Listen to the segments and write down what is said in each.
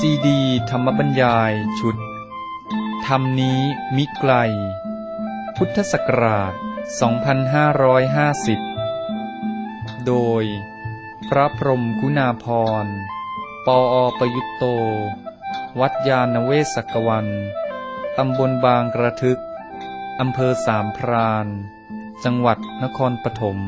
ซีดีธรรมบรรยายชุดธรรมนี้มิไกลพุทธศักราช 2550 โดยพระพรหมคุณาภรณ์ ปอ.ประยุตโต วัดยานเวศกวัน ตำบลบางกระทึก อำเภอสามพราน จังหวัดนครปฐม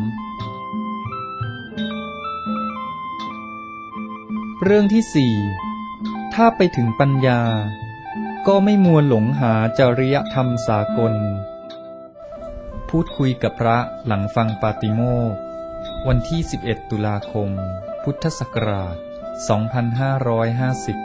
เรื่องที่ 4 ถ้าไปถึงปัญญาก็ไม่มัวหลงหาจริยธรรมสากลพูดคุยกับพระหลังฟังปาติโมกข์วันที่ 11 ตุลาคม พุทธศักราช 2550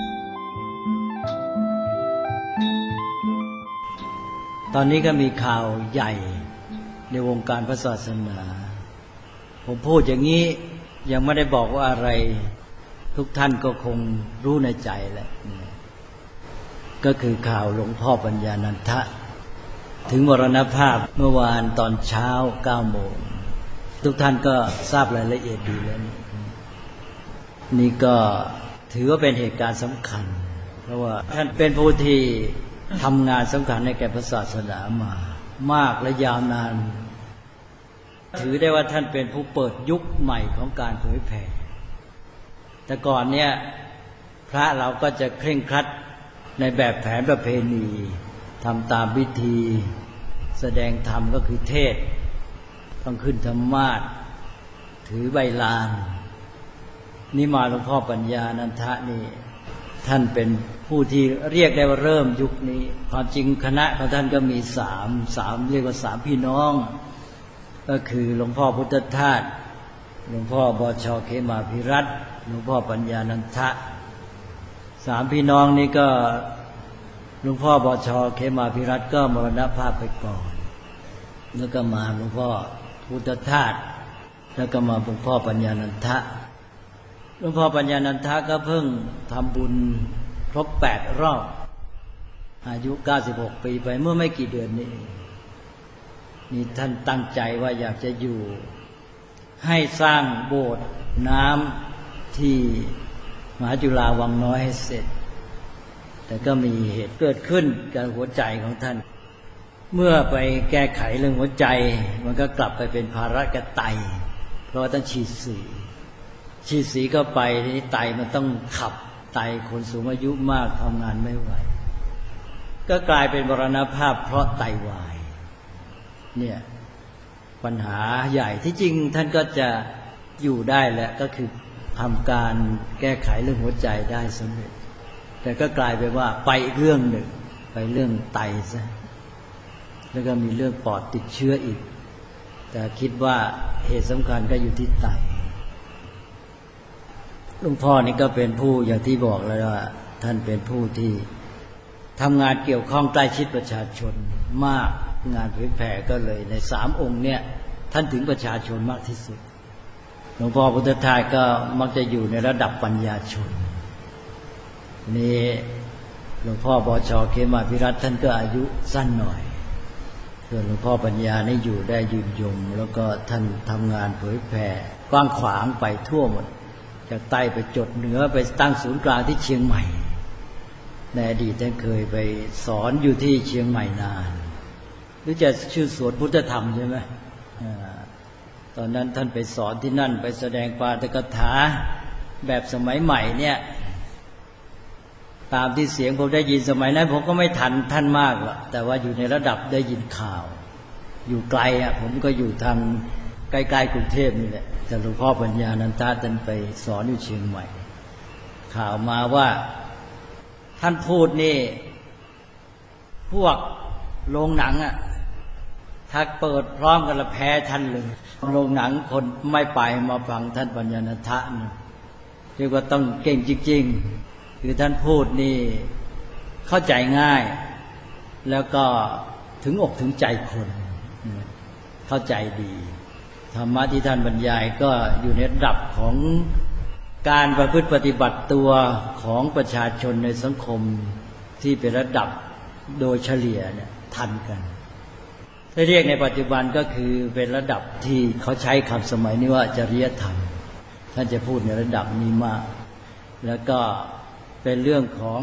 ตอนนี้ก็มีข่าวใหญ่ในวงการพระศาสนาผมพูดอย่างนี้ยังไม่ได้บอกว่าอะไรทุกท่านก็คงรู้ในใจแหละก็คือข่าวหลวงพ่อปัญญานันทะถึงมรณภาพเมื่อวานตอนเช้า 9 โมงทุกท่านก็ทราบรายละเอียดดีแล้วนี่ก็ถือว่าเป็นเหตุการณ์สำคัญเพราะว่าท่านเป็นผู้ที่ทำงานสำคัญในแก่พระศาสนามามากและยาวนานถือได้ว่าท่านเป็นผู้เปิดยุคใหม่ของการเผยแผ่แต่ก่อนเนี่ยพระเราก็จะเคร่งครัดในแบบแผนประเพณีทำตามพิธีแสดงธรรมก็คือเทศน์ต้องขึ้นธรรมาสน์ถือใบลานนี่มาหลวงพ่อปัญญานันทะนี่ท่านเป็นผู้ที่เรียกได้ว่าเริ่มยุคนี้ความจริงคณะของท่านก็มีสามเรียกว่าสามพี่น้องก็คือหลวงพ่อพุทธทาสหลวงพ่อบช.เขมาภิรัตน์หลวงพ่อปัญญานันทะสามพี่น้องนี้ก็หลวงพ่อบช.เขมาภิรัตน์ก็มรณภาพไปก่อนแล้วก็มาหลวงพ่อพุทธทาสแล้วก็มาหลวงพ่อปัญญานันทะหลวงพ่อปัญญานันทะก็เพิ่งทำบุญครบ8 รอบอายุ96 ปีไปเมื่อไม่กี่เดือนนี้นี่ท่านตั้งใจว่าอยากจะอยู่ให้สร้างโบสถ์น้ำที่มหาจุฬาวังน้อยให้เสร็จแต่ก็มีเหตุเกิดขึ้นกับหัวใจของท่านเมื่อไปแก้ไขเรื่องหัวใจมันก็กลับไปเป็นภาระกับไตเพราะว่าท่านฉีดสีเข้าไปทีนี้ไตมันต้องขับไตคนสูงอายุมากทำงานไม่ไหวก็กลายเป็นมรณภาพเพราะไตวายเนี่ยปัญหาใหญ่ที่จริงท่านก็จะอยู่ได้แหละก็คือทำการแก้ไขเรื่องหัวใจได้สำเร็จแต่ก็กลายเป็นว่าไปอีกเรื่องหนึ่งไปเรื่องไตซะแล้วก็มีเรื่องปอดติดเชื้ออีกแต่คิดว่าเหตุสำคัญก็อยู่ที่ไตหลวงพ่อนี่ก็เป็นผู้อย่างที่บอกแล้วว่าท่านเป็นผู้ที่ทำงานเกี่ยวข้องใกล้ชิดประชาชนมากงานเผยแผ่ก็เลยใน3 องค์เนี่ยท่านถึงประชาชนมากที่สุดหลวงพ่อพุทธทาสก็มักจะอยู่ในระดับปัญญาชนนี่หลวงพ่อบช.เขมาภิรัตน์ท่านก็อายุสั้นหน่อยส่วนหลวงพ่อปัญญานี่อยู่ได้ยืนยงแล้วก็ท่านทำงานเผยแผ่กว้างขวางไปทั่วหมดจากใต้ไปจดเหนือไปตั้งศูนย์กลางที่เชียงใหม่ในอดีตท่านเคยไปสอนอยู่ที่เชียงใหม่นานหรือจะชื่อสวนพุทธธรรมใช่ไหมตอนนั้นท่านไปสอนที่นั่นไปแสดงปาฐกถาแบบสมัยใหม่เนี่ยตามที่เสียงผมได้ยินสมัยนั้นผมก็ไม่ทันท่านมากหรอกแต่ว่าอยู่ในระดับได้ยินข่าวอยู่ไกลผมก็อยู่ทางใกล้ๆกรุงเทพนี่แหละแต่หลวงพ่อปัญญานันทะท่านไปสอนอยู่เชียงใหม่ข่าวมาว่าท่านพูดนี่พวกโรงหนังถ้าเปิดพร้อมกันละแพ้ท่านเลยโรงหนังคนไม่ไปมาฟังท่านปัญญานันทะนี่เรียกว่าต้องเก่งจริงๆคือท่านพูดนี่เข้าใจง่ายแล้วก็ถึงอกถึงใจคนเข้าใจดีธรรมะที่ท่านบรรยายก็อยู่ในระดับของการประพฤติปฏิบัติตัวของประชาชนในสังคมที่เป็นระดับโดยเฉลี่ยเนี่ยทันกันถ้าเรียกในปัจจุบันก็คือเป็นระดับที่เขาใช้คำสมัยนี้ว่าจริยธรรมท่านจะพูดในระดับนี้มากแล้วก็เป็นเรื่องของ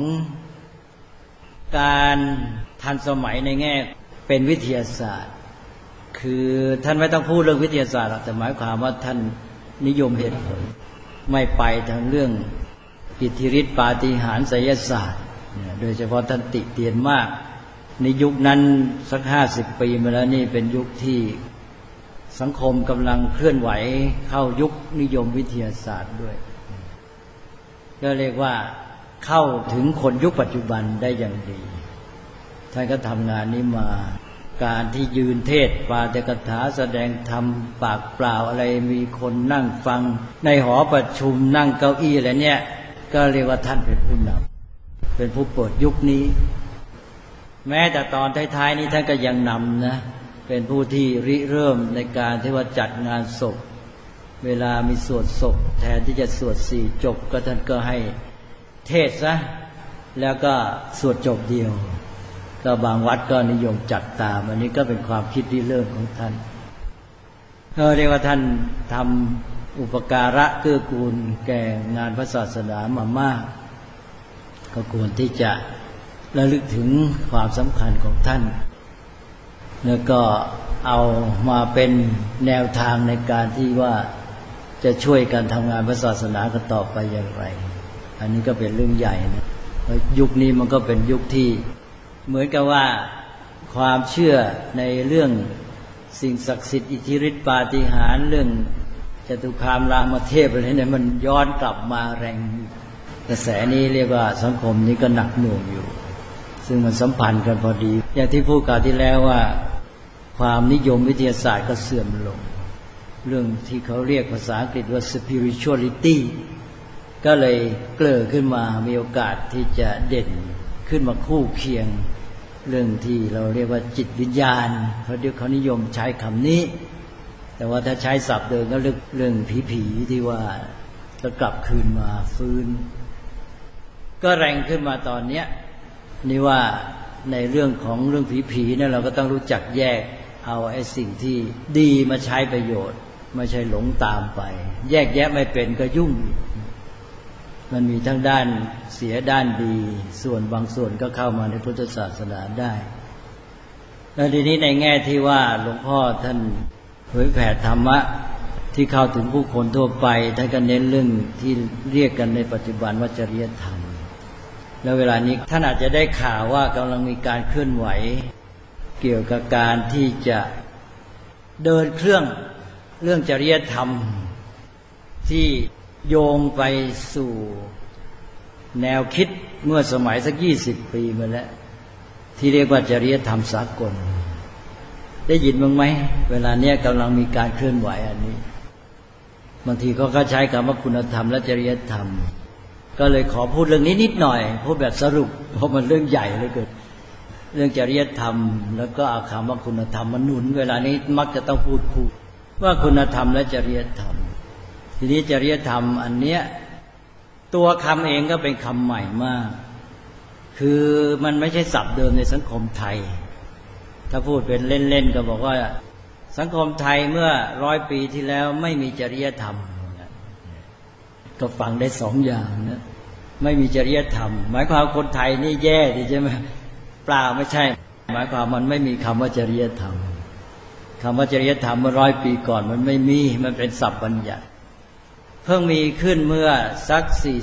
การทันสมัยในแง่เป็นวิทยาศาสตร์คือท่านไม่ต้องพูดเรื่องวิทยาศาสตร์หรอกแต่หมายความว่าท่านนิยมเหตุผลไม่ไปทางเรื่องอิทธิฤทธิปาฏิหาริย์ไสยศาสตร์โดยเฉพาะท่านติเตียนมากในยุคนั้นสัก50 ปีมาแล้วนี่เป็นยุคที่สังคมกำลังเคลื่อนไหวเข้ายุคนิยมวิทยาศาสตร์ด้วยก็เรียกว่าเข้าถึงคนยุคปัจจุบันได้อย่างดีท่านก็ทำงานนี้มาการที่ยืนเทศปาฐกถาแสดงธรรมปากเปล่าอะไรมีคนนั่งฟังในหอประชุมนั่งเก้าอี้อะไรเนี่ยก็เรียกว่าท่านเป็นผู้นำเป็นผู้เปิดยุคนี้แม้แต่ตอนท้ายๆนี้ท่านก็ยังนำนะเป็นผู้ที่ริเริ่มในการที่ว่าจัดงานศพเวลามีสวดศพแทนที่จะสวด4จบก็ท่านก็ให้เทศซะแล้วก็สวดจบเดียวก็บางวัดก็นิยมจัดตามอันนี้ก็เป็นความคิดริเริ่มของท่านเรียกว่าท่านทำอุปการะเกื้อกูลแก่งานพระศาสนามามากก็ควรที่จะระลึกถึงความสำคัญของท่านแล้วก็เอามาเป็นแนวทางในการที่ว่าจะช่วยกันทำงานพระศาสนากันต่อไปอย่างไรอันนี้ก็เป็นเรื่องใหญ่นะยุคนี้มันก็เป็นยุคที่เหมือนกับว่าความเชื่อในเรื่องสิ่งศักดิ์สิทธิ์อิทธิฤทธิปาฏิหาริย์เรื่องจตุคามรามเทพอะไรเนี่ยมันย้อนกลับมาแรงกระแสนี้เรียกว่าสังคมนี้ก็หนักหน่วงอยู่ซึ่งมันสัมพันธ์กันพอดีอย่างที่พูดกล่าวที่แล้วว่าความนิยมวิทยาศาสตร์ก็เสื่อมลงเรื่องที่เขาเรียกภาษาอังกฤษว่า spirituality ก็เลยเกลือขึ้นมามีโอกาสที่จะเด่นขึ้นมาคู่เคียงเรื่องที่เราเรียกว่าจิตวิญญาณเขานิยมใช้คำนี้แต่ว่าถ้าใช้ศัพท์เดิมก็เรื่องผีที่ว่าจะกลับคืนมาฟื้นก็แรงขึ้นมาตอนเนี้ยนี่ว่าในเรื่องของเรื่องผีเนี่ยเราก็ต้องรู้จักแยกเอาไอ้สิ่งที่ดีมาใช้ประโยชน์ไม่ใช่หลงตามไปแยกแยะไม่เป็นก็ยุ่งมันมีทั้งด้านเสียด้านดีส่วนบางส่วนก็เข้ามาในพุทธศาสนาได้แล้วทีนี้ในแง่ที่ว่าหลวงพ่อท่านเผยแผ่ธรรมะที่เข้าถึงผู้คนทั่วไปท่านก็เน้นเรื่องที่เรียกกันในปัจจุบันว่าจริยธรรมแล้วเวลานี้ท่านอาจจะได้ข่าวว่ากำลังมีการเคลื่อนไหวเกี่ยวกับการที่จะเดินเครื่องจริยธรรมที่โยงไปสู่แนวคิดเมื่อสมัยสัก20 ปีมาแล้วที่เรียกว่าจริยธรรมสากลได้ยินบ้างไหมเวลาเนี้ยกำลังมีการเคลื่อนไหวอันนี้บางทีเขาก็ใช้คำว่าคุณธรรมและจริยธรรมก็เลยขอพูดเรื่องนี้นิดหน่อยพูดแบบสรุปเพราะมันเรื่องใหญ่เหลือเกินเรื่องจริยธรรมแล้วก็เอาคำว่าคุณธรรมมาหนุนเวลานี้มักจะต้องพูดคู่ว่าคุณธรรมและจริยธรรมทีนี้จริยธรรมอันเนี้ยตัวคำเองก็เป็นคำใหม่มากคือมันไม่ใช่ศัพท์เดิมในสังคมไทยถ้าพูดเป็นเล่นๆก็บอกว่าสังคมไทยเมื่อ100 ปีที่แล้วไม่มีจริยธรรมก็ฟังได้2 อย่างนะไม่มีจริยธรรมหมายความคนไทยนี่แย่ดิใช่ไหมเปล่าไม่ใช่หมายความมันไม่มีคำว่าจริยธรรมคำว่าจริยธรรมเมื่อ100 ปีก่อนมันไม่มีมันเป็นศัพท์บัญญัติเพิ่งมีขึ้นเมื่อสัก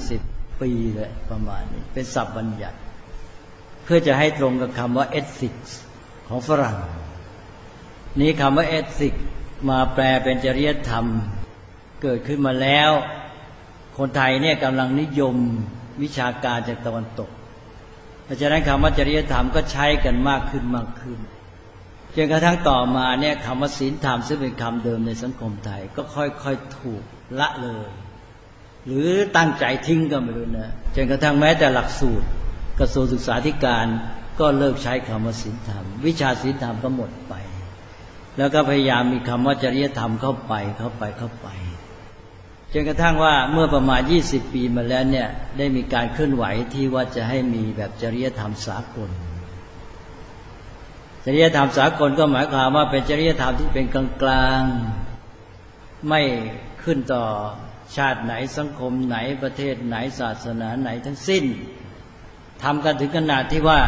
40 ปีเลยประมาณนี้เป็นศัพท์บัญญัติเพื่อจะให้ตรงกับคำว่า ethics ของฝรั่งนี้คำว่า ethics มาแปลเป็นจริยธรรมเกิดขึ้นมาแล้วคนไทยเนี่ยกำลังนิยมวิชาการจากตะวันตกเพราะฉะนั้นคำว่าจริยธรรมก็ใช้กันมากขึ้นจนกระทั่งต่อมาเนี่ยคำว่าศีลธรรมซึ่งเป็นคำเดิมในสังคมไทยก็ค่อยๆถูกละเลยหรือตั้งใจทิ้งก็ไม่รู้นะจนกระทั่งแม้แต่หลักสูตรกระทรวงศึกษาธิการก็เลิกใช้คำว่าศีลธรรมวิชาศีลธรรมก็หมดไปแล้วก็พยายามมีคำว่าจริยธรรมเข้าไปจนกระทั่งว่าเมื่อประมาณ20 ปีมาแล้วเนี่ยได้มีการเคลื่อนไหวที่ว่าจะให้มีแบบจริยธรรมสากลจริยธรรมสากลก็หมายความว่าเป็นจริยธรรมที่เป็นกลางๆไม่ขึ้นต่อชาติไหนสังคมไหนประเทศไหนศาสนาไหนทั้งสิ้นทำกันถึงขนาดที่ว่า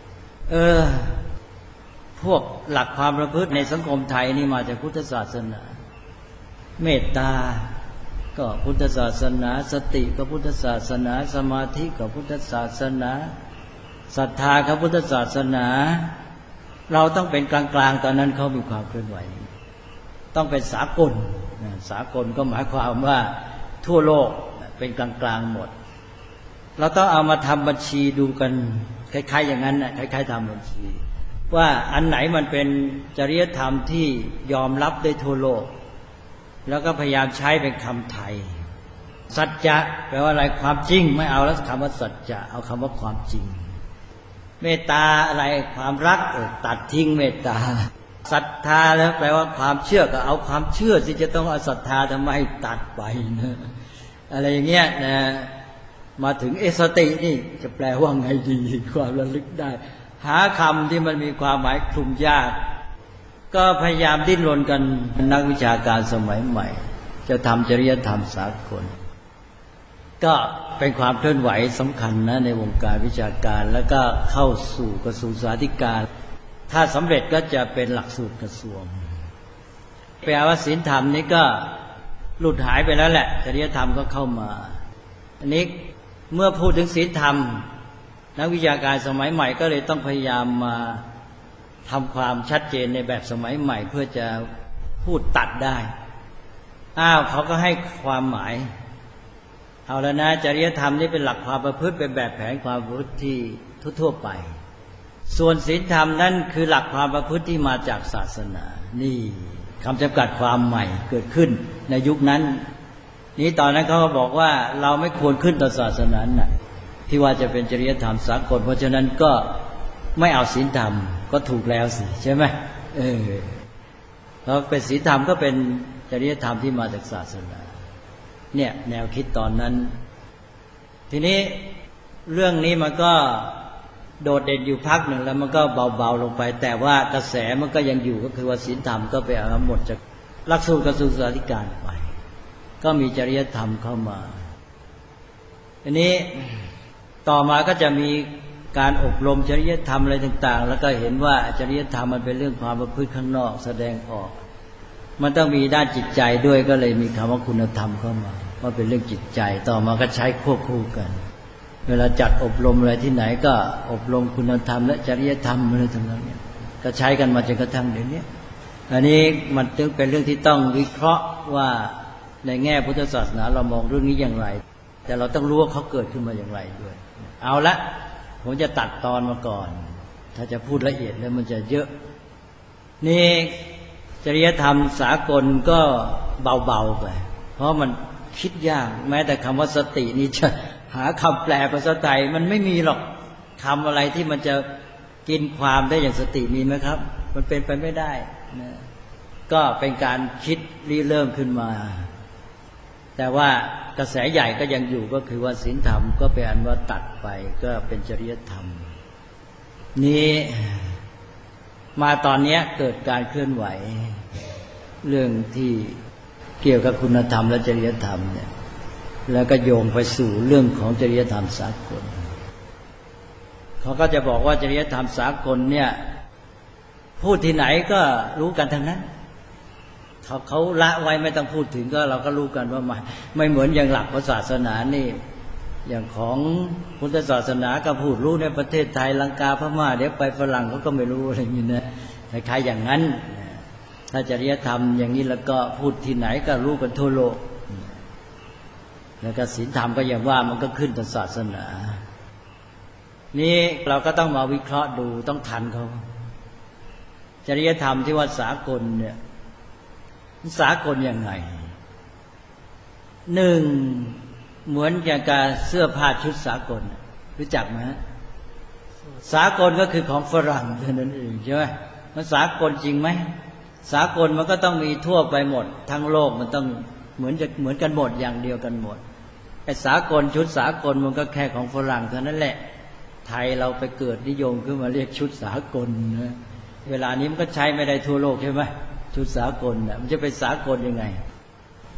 พวกหลักความประพฤติในสังคมไทยนี่มาจากพุทธศาสนาเมตตาก็พุทธศาสนาสติก็พุทธศาสนาสมาธิก็พุทธศาสนาศรัทธาก็พุทธศาสนาเราต้องเป็นกลางๆตอนนั้นเขามีความเคลื่อนไหวต้องเป็นสากลสากลก็หมายความว่าทั่วโลกเป็นกลางๆหมดเราต้องเอามาทำบัญชีดูกันคล้ายๆอย่างนั้นนะคล้ายๆทำบัญชีว่าอันไหนมันเป็นจริยธรรมที่ยอมรับได้ทั่วโลกแล้วก็พยายามใช้เป็นคำไทยสัจจะแปลว่าอะไรความจริงไม่เอาแล้วคำว่าสัจจะเอาคำว่าความจริงเมตตาอะไรความรักตัดทิ้งเมตตาศรัทธาแล้วแปลว่าความเชื่อก็เอาความเชื่อที่จะต้องเอาศรัทธาทำไมตัดไปนะอะไรอย่างเงี้ยนะมาถึงสตินี่จะแปลว่าไงดีความระลึกได้หาคำที่มันมีความหมายคลุมยากก็พยายามดิ้นรนกันนักวิชาการสมัยใหม่จะทำจริยธรรมสากลก็เป็นความเคลื่อนไหวสำคัญนะในวงการวิชาการแล้วก็เข้าสู่กระทรวงศึกษาธิการถ้าสำเร็จก็จะเป็นหลักสูตรกระทรวงแปลว่าศีลธรรมนี้ก็หลุดหายไปแล้วแหละจริยธรรมก็เข้ามาอันนี้เมื่อพูดถึงศีลธรรมนักวิชาการสมัยใหม่ก็เลยต้องพยายามมาทำความชัดเจนในแบบสมัยใหม่เพื่อจะพูดตัดได้เขาก็ให้ความหมายเอาแล้วนะจริยธรรมนี่เป็นหลักความประพฤติเป็นแบบแผนความประพฤติที่ทั่วๆไปส่วนศีลธรรมนั่นคือหลักความประพฤติที่มาจากศาสนานี่คำจำกัดความใหม่เกิดขึ้นในยุคนั้นนี้ตอนนั้นเขาก็บอกว่าเราไม่ควรขึ้นต่อศาสนาไหนที่ว่าจะเป็นจริยธรรมสากลเพราะฉะนั้นก็ไม่เอาศีลธรรมก็ถูกแล้วสิใช่ไหมเพราะเป็นศีลธรรมก็เป็นจริยธรรมที่มาจากศาสนาเนี่ยแนวคิดตอนนั้นทีนี้เรื่องนี้มันก็โดดเด่นอยู่พักหนึ่งแล้วมันก็เบาๆลงไปแต่ว่ากระแสมันก็ยังอยู่ก็คือว่าศีลธรรมก็ไปเอาหมดจากหลักสูตรกระทรวงศึกษาธิการไปก็มีจริยธรรมเข้ามาทีนี้ต่อมาก็จะมีการอบรมจริยธรรมอะไรต่างๆแล้วก็เห็นว่าจริยธรรมมันเป็นเรื่องความประพฤติข้างนอกแสดงออกมันต้องมีด้านจิตใจด้วยก็เลยมีคำว่าคุณธรรมเข้ามาว่าเป็นเรื่องจิตใจต่อมาก็ใช้ควบคู่กันเวลาจัดอบรมอะไรที่ไหนก็อบรมคุณธรรมและจริยธรรมอะไรทั้งนั้นเนี่ยก็ใช้กันมาจนกระทั่งเดี๋ยวนี้อันนี้มันจึงเป็นเรื่องที่ต้องวิเคราะห์ว่าในแง่พุทธศาสนาเรามองเรื่องนี้อย่างไรแต่เราต้องรู้ว่าเขาเกิดขึ้นมาอย่างไรด้วยเอาละผมจะตัดตอนมาก่อนถ้าจะพูดละเอียดแล้วมันจะเยอะนี่จริยธรรมสากลก็เบาๆไปเพราะมันคิดยากแม้แต่คำว่าสตินี่จะหาคำแปลภาษาไทยมันไม่มีหรอกคำอะไรที่มันจะกินความได้อย่างสติมีไหมครับมันเป็นไปไม่ได้นะก็เป็นการคิดริเริ่มขึ้นมาแต่ว่ากระแสใหญ่ก็ยังอยู่ก็คือว่าศีลธรรมก็เป็นอันว่าตัดไปก็เป็นจริยธรรมนี้มาตอนนี้เกิดการเคลื่อนไหวเรื่องที่เกี่ยวกับคุณธรรมและจริยธรรมเนี่ยแล้วก็โยงไปสู่เรื่องของจริยธรรมสากลเขาก็จะบอกว่าจริยธรรมสากลเนี่ยพูดที่ไหนก็รู้กันทั้งนั้นเขาละไว้ไม่ต้องพูดถึงก็เราก็รู้กันว่าไม่เหมือนอย่างหลักศาสนานี่อย่างของพุทธศาสนาก็พูดรู้ในประเทศไทยลังกาพม่าเดี๋ยวไปฝรั่งเขาก็ไม่รู้อะไรอย่างนี้นะคล้ายๆอย่างนั้นถ้าจริยธรรมอย่างนี้แล้วก็พูดที่ไหนก็รู้กันทั่วโลกแล้วก็ศีลธรรมก็อย่างว่ามันก็ขึ้นต่อศาสนานี่เราก็ต้องมาวิเคราะห์ดูต้องทันเขาจริยธรรมที่ว่าสากลเนี่ยสากลยังไงหนึ่งเหมือนอย่างการเสื้อผ้าชุดสากลรู้จักไหมสากลก็คือของฝรั่งเท่านั้นเองใช่ไหมมันสากลจริงไหมสากลมันก็ต้องมีทั่วไปหมดทั้งโลกมันต้องเหมือนกันหมดอย่างเดียวกันหมดไอ้สากลชุดสากลมันก็แค่ของฝรั่งเท่านั้นแหละไทยเราไปเกิดนิยมขึ้นมาเรียกชุดสากลนะเวลานี้มันก็ใช้ไม่ได้ทั่วโลกใช่ไหมชุดสากลน่ะมันจะเป็นสากลยังไง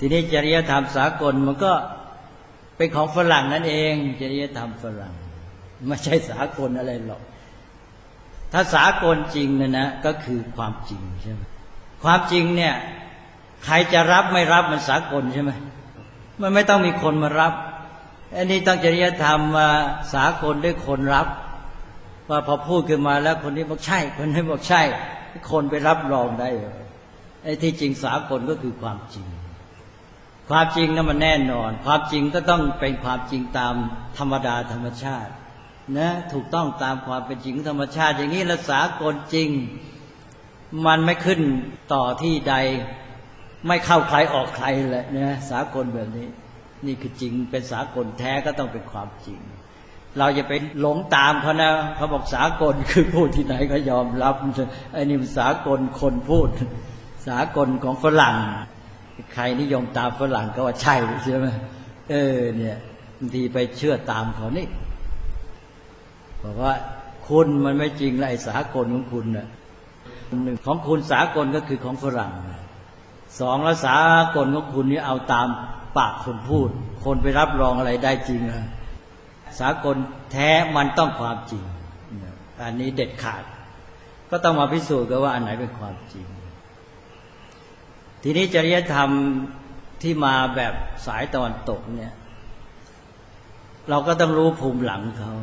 ทีนี้จริยธรรมสากลมันก็เป็นของฝรั่งนั่นเองจริยธรรมฝรั่งไม่ใช่สากลอะไรหรอกถ้าสากลจริงนะก็คือความจริงใช่ไหมความจริงเนี่ยใครจะรับไม่รับมันสากลใช่ไหมมันไม่ต้องมีคนมารับอันนี้ต้องจริยธรรมมาสากลด้วยคนรับว่าพอพูดขึ้นมาแล้วคนนี้บอกใช่คนนี้บอกใช่คนไปรับรองได้ไอ้ที่จริงสากลก็คือความจริงความจริงนั้นมันแน่นอนความจริงก็ต้องเป็นความจริงตามธรรมดาธรรมชาตินะถูกต้องตามความเป็นจริงธรรมชาติอย่างนี้แล้วสากลจริงมันไม่ขึ้นต่อที่ใดไม่เข้าใครออกใครแหละนะสากลแบบนี้นี่คือจริงเป็นสากลแท้ก็ต้องเป็นความจริงเราจะไปหลงตามเขานะเขาบอกสากลคือพูดที่ไหนก็ยอมรับไอ้นี่มันสากลคนพูดสากลของฝรั่งใครนิยมตามฝรั่งก็ว่าใช่ใช่ไหมเนี่ยบางทีไปเชื่อตามเขานี่บอกว่าคุณมันไม่จริงเลยสากลของคุณน่ะหนึ่งของคุณสากลก็คือของฝรั่งสองแล้วสากลของคุณนี่เอาตามปากคนพูดคนไปรับรองอะไรได้จริงอะสากลแท้มันต้องความจริงอันนี้เด็ดขาดก็ต้องมาพิสูจน์กันว่าอันไหนเป็นความจริงทีนี้จริยธรรมที่มาแบบสายตะวันตกเนี่ยเราก็ต้องรู้ภูมิหลังเขา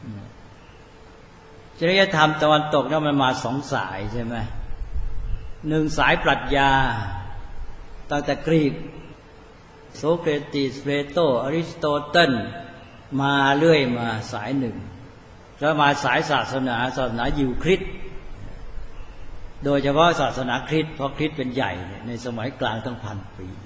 จริยธรรมตะวันตกเนี่ยมันมาสองสายใช่ไหมหนึ่งสายปรัชญาตั้งแต่กรีกโสเครติสเพลโตอริสโตเติลมาเรื่อยมาสายหนึ่งแล้วมาสายศาสนายิวคริสต์โดยเฉพาะศาสนาคริสต์เพราะคริสต์เป็นใหญ่ในสมัยกลางตั้ง1,000 ปี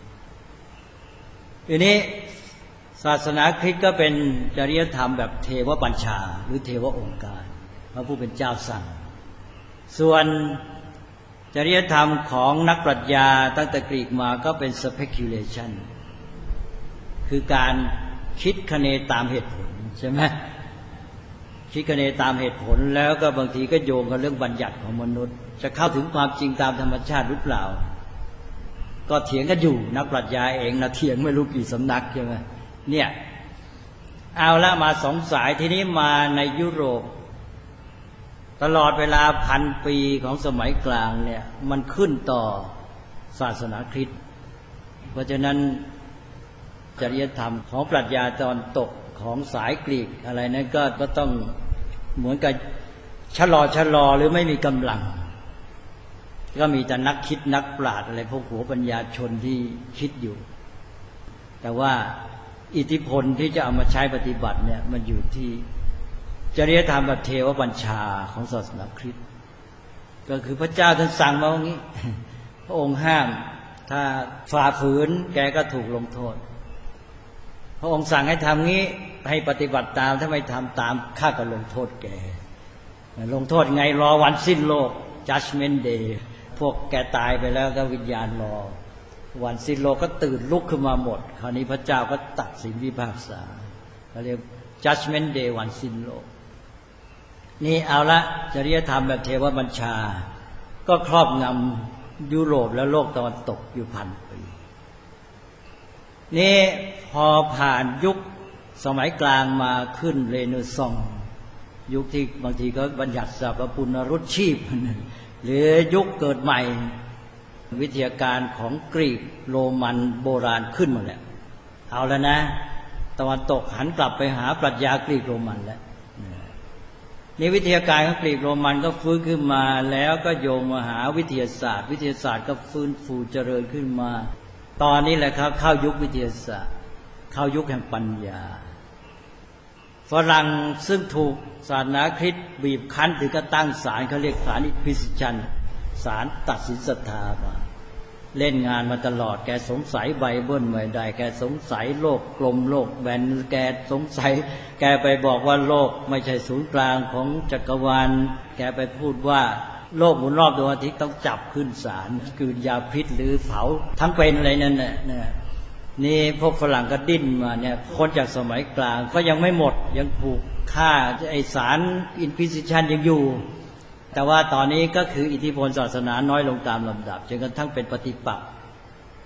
ทีนี้ศาสนาคริสต์ก็เป็นจริยธรรมแบบเทวบัญชาหรือเทวองค์การพระผู้เป็นเจ้าสั่งส่วนจริยธรรมของนักปรัชญาตั้งแต่กรีกมาก็เป็น speculation คือการคิดคะเนตามเหตุผลใช่ไหมคิดคะเนตามเหตุผลแล้วก็บางทีก็โยงกับเรื่องบัญญัติของมนุษย์จะเข้าถึงความจริงตามธรรมชาติหรือเปล่าก็เถียงกันอยู่นักปรัชญาเองนะเถียงไม่รู้กี่สำนักใช่ไหมเนี่ยเอาละมาสองสายทีนี้มาในยุโรปตลอดเวลา1,000 ปีของสมัยกลางเนี่ยมันขึ้นต่อศาสนาคริสต์เพราะฉะนั้นจริยธรรมของปรัชญาตอนตกของสายกรีกอะไรนั้นก็ต้องเหมือนกับชะลอหรือไม่มีกำลังก็มีแต่นักคิดนักปราชญ์อะไรพวกหัวปัญญาชนที่คิดอยู่แต่ว่าอิทธิพลที่จะเอามาใช้ปฏิบัติเนี่ยมันอยู่ที่จริยธรรมแบบเทวบัญชาของศาสนาคริสต์ก็คือพระเจ้าท่านสั่งมาว่างี้พระองค์ห้ามถ้าฝ่าฝืนแกก็ถูกลงโทษพระองค์สั่งให้ทำงี้ให้ปฏิบัติตามถ้าไม่ทำตามข้าก็ลงโทษแกลงโทษไงรอวันสิ้นโลก Judgment Day พวกแกตายไปแล้วก็วิญญาณรอวันสิ้นโลกก็ตื่นลุกขึ้นมาหมดคราวนี้พระเจ้าก็ตัดสินพิพากษาเขาเรียก Judgment Day วันสิ้นโลกนี่เอาละจริยธรรมแบบเทวบัญชาก็ครอบงำยุโรปและโลกตะวันตกอยู่1,000 ปีนี่พอผ่านยุคสมัยกลางมาขึ้นเรเนซองส์ยุคที่บางทีก็บัญญัติสรรพปุณรุชีพหรือยุคเกิดใหม่วิทยาการของกรีกโรมันโบราณขึ้นมาแล้วเอาแล้วนะตะวันตกหันกลับไปหาปรัชญากรีกโรมันแล้วนี่วิทยาการของกรีกโรมันก็ฟื้นขึ้นมาแล้วก็โยงมาหาวิทยาศาสตร์วิทยาศาสตร์ก็ฟื้นฟูเจริญขึ้นมาตอนนี้แหละครับเข้ายุควิทยาศาสตร์เข้ายุคแห่งปัญญาฝรั่งซึ่งถูกศาสนาคริสต์บีบคั้นถึงก็ตั้งศาลเขาเรียกศาลอิควิซิชันศาลตัดสินศรัทธามาเล่นงานมาตลอดแกสงสัยไบเบิลไม่ได้แกสงสัยโลกกลมโลกแบนแกสงสัยแกไปบอกว่าโลกไม่ใช่ศูนย์กลางของจักรวาลแกไปพูดว่าโลกหมุนรอบดวงอาทิตย์ต้องจับขึ้นศาลคือยาพิษหรือเผาทั้งเป็นอะไรนั่นน่ะนี่พวกฝรั่งก็ดิ้นมาเนี่ยคนจากสมัยกลางก็ยังไม่หมดยังถูกฆ่าไอศาลอินควิซิชันยังอยู่แต่ว่าตอนนี้ก็คืออิทธิพลศาสนาน้อยลงตามลำดับจนกระทั่งเป็นปฏิปักษ์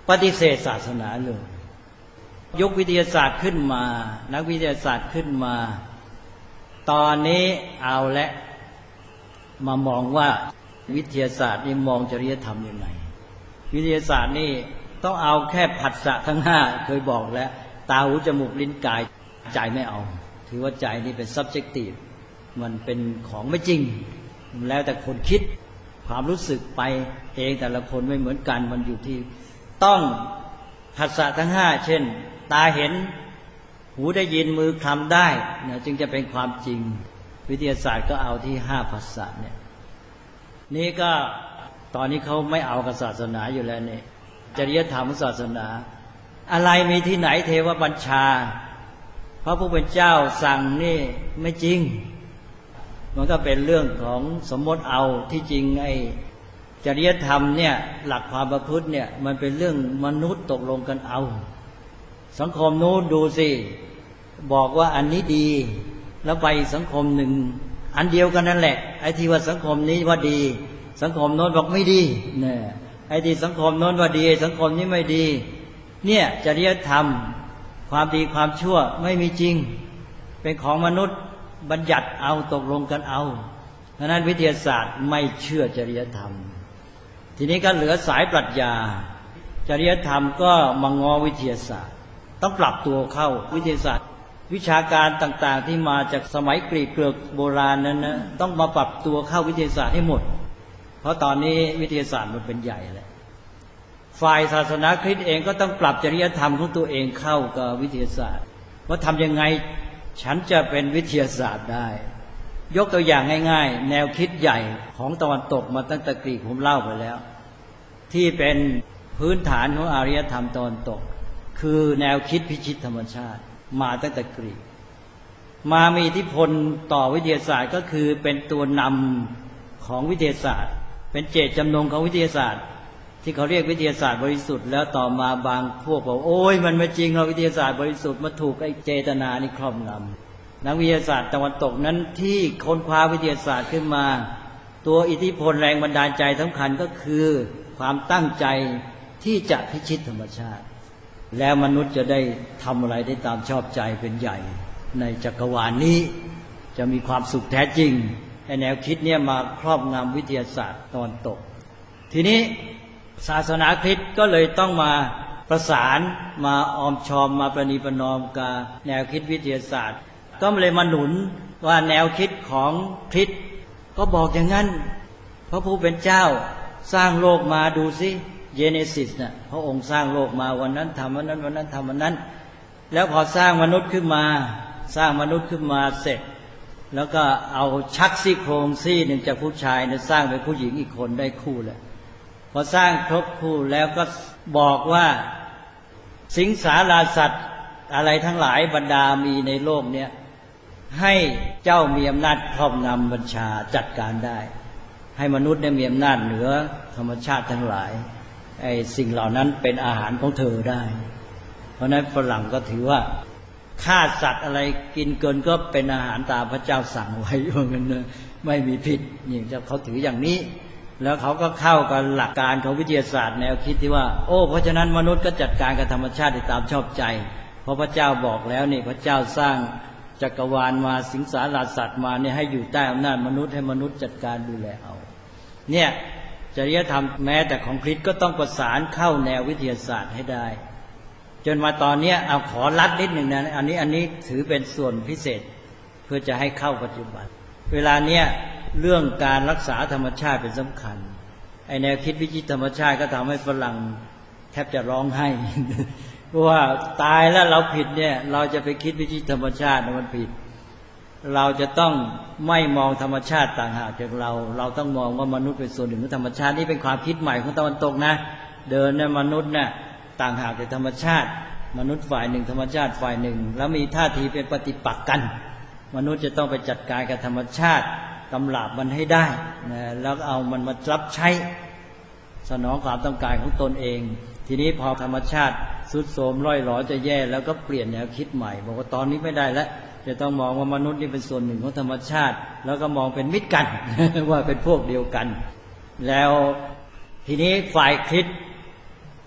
ปฏิเสธศาสนาเลยยกวิทยาศาสตร์ขึ้นมานักวิทยาศาสตร์ขึ้นมาตอนนี้เอาและมามองว่าวิทยาศาสตร์นี่มองจริยธรรมยังไงวิทยาศาสตร์นี่ต้องเอาแค่ผัสสะทั้งห้าเคยบอกแล้วตาหูจมูกลิ้นกายใจไม่เอาถือว่าใจนี่เป็น subjective มันเป็นของไม่จริงแล้วแต่คนคิดความรู้สึกไปเองแต่ละคนไม่เหมือนกันมันอยู่ที่ต้องผัสสะทั้งห้าเช่นตาเห็นหูได้ยินมือคลำได้เนี่ยจึงจะเป็นความจริงวิทยาศาสตร์ก็เอาที่ห้าผัสสะเนี่ยนี่ก็ตอนนี้เขาไม่เอากับศาสนาอยู่แล้วเนี่ยจริยธรรมศาสนาอะไรมีที่ไหนเทวบัญชาพระผู้เป็นเจ้าสั่งนี่ไม่จริงมันก็เป็นเรื่องของสมมติเอาที่จริงไอ้จริยธรรมเนี่ยหลักความประพฤติเนี่ยมันเป็นเรื่องมนุษย์ตกลงกันเอาสังคมนู้นดูสิบอกว่าอันนี้ดีแล้วไปสังคมหนึ่งอันเดียวกันนั่นแหละไอ้ที่ว่าสังคมนี้ว่าดีสังคมโน้นบอกไม่ดีเนี่ยไอ้ที่สังคมโน้นว่าดีสังคมนี้ไม่ดีเนี่ยจริยธรรมความดีความชั่วไม่มีจริงเป็นของมนุษย์บัญญัติเอาตกลงกันเอาเพราะนั้นวิทยาศาสตร์ไม่เชื่อจริยธรรมทีนี้ก็เหลือสายปรัชญาจริยธรรมก็มางอวิทยาศาสตร์ต้องปรับตัวเข้าวิทยาศาสตร์วิชาการต่างๆที่มาจากสมัยกรีกเกโบราณนั้นนะต้องมาปรับตัวเข้าวิทยาศาสตร์ให้หมดเพราะตอนนี้วิทยาศาสตร์มันเป็นใหญ่แล้วฝ่ายศาสนาคริสต์เองก็ต้องปรับจริยธรรมของตัวเองเข้ากับวิทยาศาสตร์ว่าทำยังไงฉันจะเป็นวิทยาศาสตร์ได้ยกตัวอย่างง่ายๆแนวคิดใหญ่ของตะวันตกมาตั้งแต่กรีกผมเล่าไปแล้วที่เป็นพื้นฐานของอารยธรรมตะวันตกคือแนวคิดพิชิตธรรมชาติมาตั้งแต่กรีกมามีอิทธิพลต่อวิทยาศาสตร์ก็คือเป็นตัวนำของวิทยาศาสตร์เป็นเจตจำนงของวิทยาศาสตร์ที่เขาเรียกวิทยาศาสตร์บริสุทธิ์แล้วต่อมาบางพวกบอกโอ้ยมันไม่จริงเราวิทยาศาสตร์บริสุทธิ์มาถูกไอ้เจตนานี่ครอบงำนักวิทยาศาสตร์ตะวันตกนั้นที่ค้นคว้าวิทยาศาสตร์ขึ้นมาตัวอิทธิพลแรงบันดาลใจสำคัญก็คือความตั้งใจที่จะพิชิตธรรมชาติแล้วมนุษย์จะได้ทำอะไรได้ตามชอบใจเป็นใหญ่ในจักรวาลนี้จะมีความสุขแท้จริงไอ้แนวคิดเนี่ยมาครอบงำวิทยาศาสตร์ตะวันตกทีนี้ศาสนาคริสต์ก็เลยต้องมาประสานมาออมชอมมาประนีประนอมกับแนวคิดวิทยาศาสตร์ก็เลยมาหนุนว่าแนวคิดของคริสต์ก็บอกอย่างนั้นพระผู้เป็นเจ้าสร้างโลกมาดูสิเจเนซิสน่ะพระองค์สร้างโลกมาวันนั้นทำวันนั้นวันนั้นทำวันนั้นแล้วพอสร้างมนุษย์ขึ้นมาสร้างมนุษย์ขึ้นมาเสร็จแล้วก็เอาชักซี่โครงซี่หนึ่งจากผู้ชายเนี่ยสร้างเป็นผู้หญิงอีกคนได้คู่เลยพอสร้างครบคู่แล้วก็บอกว่าสิงสาราสัตว์อะไรทั้งหลายบรรดามีในโลกเนี้ยให้เจ้ามีอำนาจครอบงำบัญชาจัดการได้ให้มนุษย์ได้มีอำนาจเหนือธรรมชาติทั้งหลายไอ้สิ่งเหล่านั้นเป็นอาหารของเธอได้เพราะนั้นฝรั่งก็ถือว่าฆ่าสัตว์อะไรกินเกินก็เป็นอาหารตามพระเจ้าสั่งไว้ว่างั้นนะไม่มีผิดนี่เขาถืออย่างนี้แล้วเขาก็เข้ากับหลักการของวิทยาศาสตร์แนวคิดที่ว่าโอ้เพราะฉะนั้นมนุษย์ก็จัดการกับธรรมชาติตามชอบใจเพราะพระเจ้าบอกแล้วนี่พระเจ้าสร้างจักรวาลมาสิงสาราสัตว์มาเนี่ยให้อยู่ใต้อำนาจมนุษย์ให้มนุษย์จัดการดูแลเอาเนี่ยจริยธรรมแม้แต่ของคริสต์ก็ต้องประสานเข้าแนววิทยาศาสตร์ให้ได้จนมาตอนนี้เอาขอลัดนิดหนึ่งนะอันนี้ถือเป็นส่วนพิเศษเพื่อจะให้เข้าปัจจุบันเวลาเนี้ยเรื่องการรักษาธรรมชาติเป็นสำคัญไอแนวคิดวิจิตรธรรมชาติก็ทำให้ฝรั่งแทบจะร้องไห้ ว่าตายแล้วเราผิดเนี่ยเราจะไปคิดวิจิตรธรรมชาติมันผิดเราจะต้องไม่มองธรรมชาติต่างหากจากเราต้องมองว่ามนุษย์เป็นส่วนหนึ่งของธรรมชาตินี่เป็นความคิดใหม่ของตะวันตกนะเดินเนี่ยมนุษย์เนี่ยต่างหากจากธรรมชาติมนุษย์ฝ่ายหนึ่งธรรมชาติฝ่ายหนึ่งแล้วมีท่าทีเป็นปฏิปักษ์กันมนุษย์จะต้องไปจัดการกับธรรมชาติกำราบมันให้ได้นะแล้วเอามันมารับใช้สนองความต้องการของตนเองทีนี้พอธรรมชาติสุดโทรมร่อยหรอจะแย่แล้วก็เปลี่ยนแนวคิดใหม่บอกว่าตอนนี้ไม่ได้แล้วจะต้องมองว่ามนุษย์นี่เป็นส่วนหนึ่งของธรรมชาติแล้วก็มองเป็นมิตรกัน ว่าเป็นพวกเดียวกันแล้วทีนี้ฝ่ายคริสต์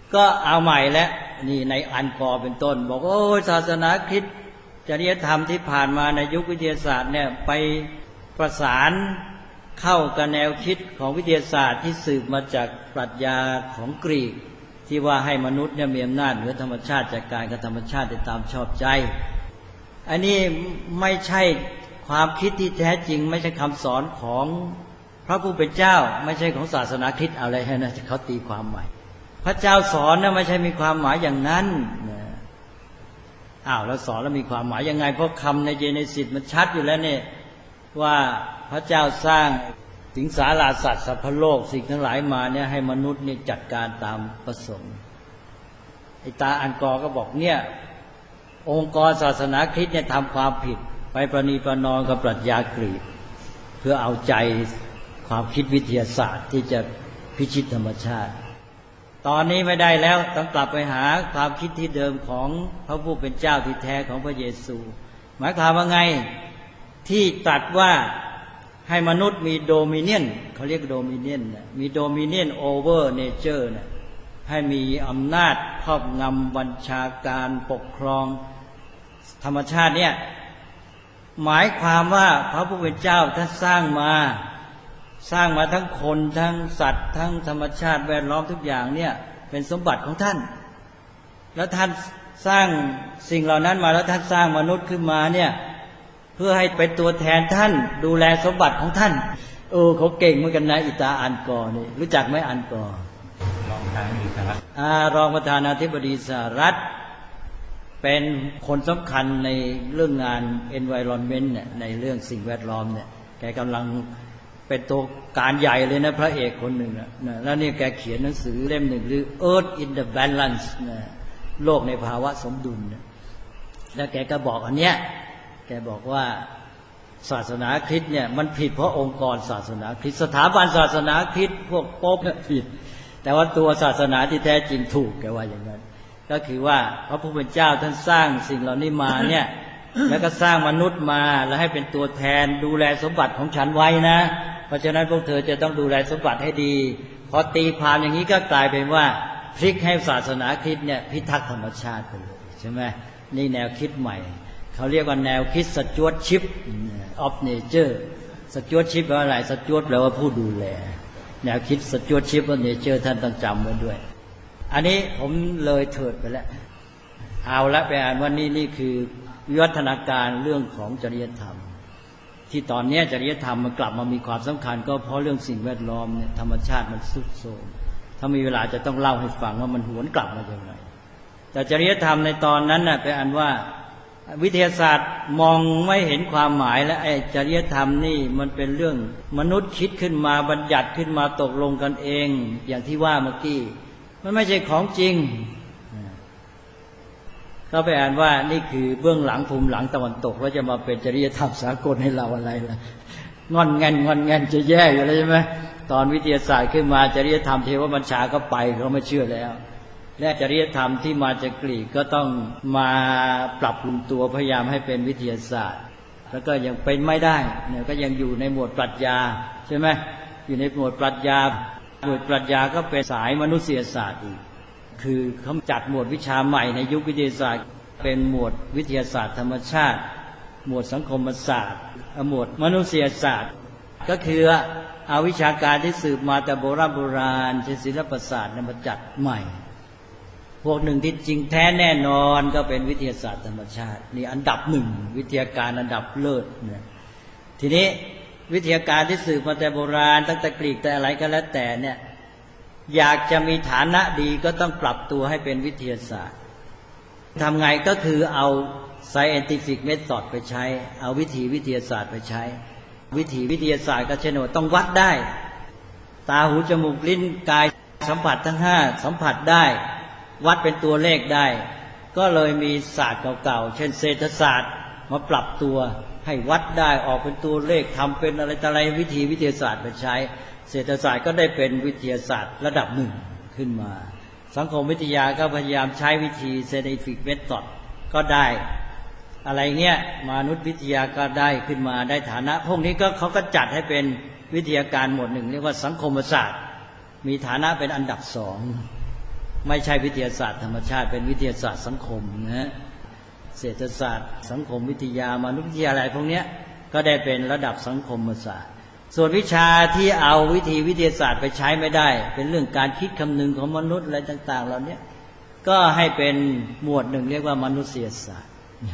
ก็เอาใหม่แล้วนี่ในอันกอร์เป็นต้นบอกโอ้ศาสนาคริสต์จริยธรรมที่ผ่านมาในยุควิทยาศาสตร์เนี่ยไปประสานเข้ากับแนวคิดของวิทยาศาสตร์ที่สืบมาจากปรัชญาของกรีกที่ว่าให้มนุษย์เนี่ยมีอำนาจเหนือธรรมชาติจัดการกับธรรมชาติได้ตามชอบใจอันนี้ไม่ใช่ความคิดที่แท้จริงไม่ใช่คำสอนของพระผู้เป็นเจ้าไม่ใช่ของศาสนาคริสต์อะไรนะเขาตีความใหม่พระเจ้าสอนนะไม่ใช่มีความหมายอย่างนั้นแล้วสอนแล้วมีความหมายยังไงเพราะคำในเจเนซิสมันชัดอยู่แล้วเนี่ยว่าพระเจ้าสร้างสิงสาราสัตว์สัพพโลกสิ่งทั้งหลายมาเนี่ยให้มนุษย์เนี่ยจัดการตามประสงค์ไอ้ตาอันกอร์ก็บอกเนี่ยองค์กรศาสนาคริสต์เนี่ยทำความผิดไปประนีประนอมกับปรัชญากรีกเพื่อเอาใจความคิดวิทยาศาสตร์ที่จะพิชิตธรรมชาติตอนนี้ไม่ได้แล้วต้องกลับไปหาความคิดที่เดิมของพระผู้เป็นเจ้าที่แท้ของพระเยซูหมายความว่าไงที่ตรัสว่าให้มนุษย์มีโดมิเนียนเขาเรียกโดมิเนียนมีโดมิเนียนโอเวอร์เนเจอร์ให้มีอำนาจครอบงำบัญชาการปกครองธรรมชาติเนี่ยหมายความว่าพระผู้เป็นเจ้าท่านสร้างมาทั้งคนทั้งสัตว์ทั้งธรรมชาติแวดล้อมทุกอย่างเนี่ยเป็นสมบัติของท่านแล้วท่านสร้างสิ่งเหล่านั้นมาแล้วท่านสร้างมนุษย์ขึ้นมาเนี่ยเพื่อให้เป็นตัวแทนท่านดูแลสมบัติของท่านเขาเก่งเหมือนกันนะอิตาอันกอร์นี่รู้จักไหมอันกอร์รองประธานาธิบดีสหรัฐเป็นคนสำคัญในเรื่องงาน environment เนี่ยในเรื่องสิ่งแวดล้อมเนี่ยแกกำลังเป็นตัวการใหญ่เลยนะพระเอกคนหนึ่งนะแล้วนี่แกเขียนหนังสือเล่มหนึ่งหรือ Earth in the Balance นะโลกในภาวะสมดุลนะแล้วแกก็บอกอันเนี้ยแกบอกว่าศาสนาคริสต์เนี่ยมันผิดเพราะองค์กรศาสนาคริสต์สถาบันศาสนาคริสต์พวกโป๊ปเนี่ยผิดแต่ว่าตัวศาสนาที่แท้จริงถูกแกว่าอย่างนั้นก็คือว่าพระผู้เป็นเจ้าท่านสร้างสิ่งเหล่านี้มาเนี่ยแล้วก็สร้างมนุษย์มาแล้วให้เป็นตัวแทนดูแลสมบัติของฉันไว้นะเพราะฉะนั้นพวกเธอจะต้องดูแลสมบัติให้ดีพอตีความอย่างนี้ก็กลายเป็นว่าพลิกให้ศาสนาคริสต์เนี่ยพิทักษ์ธรรมชาติไปเลยใช่ไหมนี่แนวคิดใหม่เขาเรียกว่าแนวคิดสจ๊วตชิพ of nature สจ๊วตชิพแปลว่าอะไรสจ๊วตแปลว่าผู้ดูแลแนวคิดสจ๊วตชิพ of nature ท่านต้องจำไว้ด้วยอันนี้ผมเลยเถิดไปแล้วเอาละไปอ่านว่านี่คือวิวัฒนาการเรื่องของจริยธรรมที่ตอนนี้จริยธรรมมันกลับมามีความสำคัญก็เพราะเรื่องสิ่งแวดล้อมเนี่ยธรรมชาติมันทรุดโทรมถ้ามีเวลาจะต้องเล่าให้ฟังว่ามันหวนกลับมาอย่างไรแต่จริยธรรมในตอนนั้นน่ะไปอ่านว่าวิทยาศาสตร์มองไม่เห็นความหมายและไอ้จริยธรรมนี่มันเป็นเรื่องมนุษย์คิดขึ้นมาบัญญัติขึ้นมาตกลงกันเองอย่างที่ว่าเมื่อกี้มันไม่ใช่ของจริงก็ไปอ่านว่านี่คือเบื้องหลังภูมิหลังตะวันตกแล้วจะมาเป็นจริยธรรมสากลให้เราอะไรล่ะงอนแงนจะแย่อยู่แล้วใช่ไหมตอนวิทยาศาสตร์ขึ้นมาจริยธรรมเทวบัญชาก็ไปเขาไม่เชื่อแล้วและจริยธรรมที่มาจากกรีกก็ต้องมาปรับปรุงตัวพยายามให้เป็นวิทยาศาสตร์แล้วก็ยังเป็นไม่ได้เนี่ยก็ยังอยู่ในหมวดปรัชญาใช่ไหมอยู่ในหมวดปรัชญาหมวดปรัชญาก็เป็นสายมนุษยศาสตร์อีกคือเขาจัดหมวดวิชาใหม่ในยุควิทยาศาสตร์เป็นหมวดวิทยาศาสตร์ธรรมชาติหมวดสังคมศาสตร์หมวดมนุษยศาสตร์ก็คือเอาวิชาการที่สืบมาแต่โบราณเช่นศิลปศาสตร์มาจัดใหม่พวกหนึ่งที่จริงแท้แน่นอนก็เป็นวิทยาศาสตร์ธรรมชาตินี่อันดับหนึ่งวิทยาการอันดับเลิศเนี่ยทีนี้วิทยาการที่สืบมาแต่โบราณตั้งแต่กรีกแต่อะไรก็แล้วแต่เนี่ยอยากจะมีฐานะดีก็ต้องปรับตัวให้เป็นวิทยาศาสตร์ทำไงก็คือเอา scientific method ไปใช้เอาวิธีวิทยาศาสตร์ไปใช้วิธีวิทยาศาสตร์ก็เช่นว่าต้องวัดได้ตาหูจมูกลิ้นกายสัมผัสทั้ง5สัมผัสได้วัดเป็นตัวเลขได้ก็เลยมีศาสตร์เก่าๆเช่นเศรษฐศาสตร์มาปรับตัวให้วัดได้ออกเป็นตัวเลขทำเป็นอะไรต่ออะไรวิธีวิทยาศาสตร์ไปใช้เศรษฐศาสตร์ก็ได้เป็นวิทยาศาสตร์ระดับหนึ่งขึ้นมาสังคมวิทยาก็พยายามใช้วิธี scientific method ก็ได้อะไรเงี้ยมนุษยวิทยาก็ได้ขึ้นมาได้ฐานะพวกนี้ก็เขาก็จัดให้เป็นวิทยาการหมวดหนึ่งเรียกว่าสังคมศาสตร์มีฐานะเป็นอันดับ2 ไม่ใช่วิทยาศาสตร์ธรรมชาติเป็นวิทยาศาสตร์สังคมนะเศรษฐศาสตร์สังคมวิทยามนุษยวิทยาอะไรพวกนี้ก็ได้เป็นระดับสังคมศาสตร์ส่วนวิชาที่เอาวิทยาศาสตร์ไปใช้ไม่ได้เป็นเรื่องการคิดคำนึงของมนุษย์อะไรต่างๆเหล่านี้ก็ให้เป็นหมวดหนึ่งเรียกว่ามนุษยศาสตร์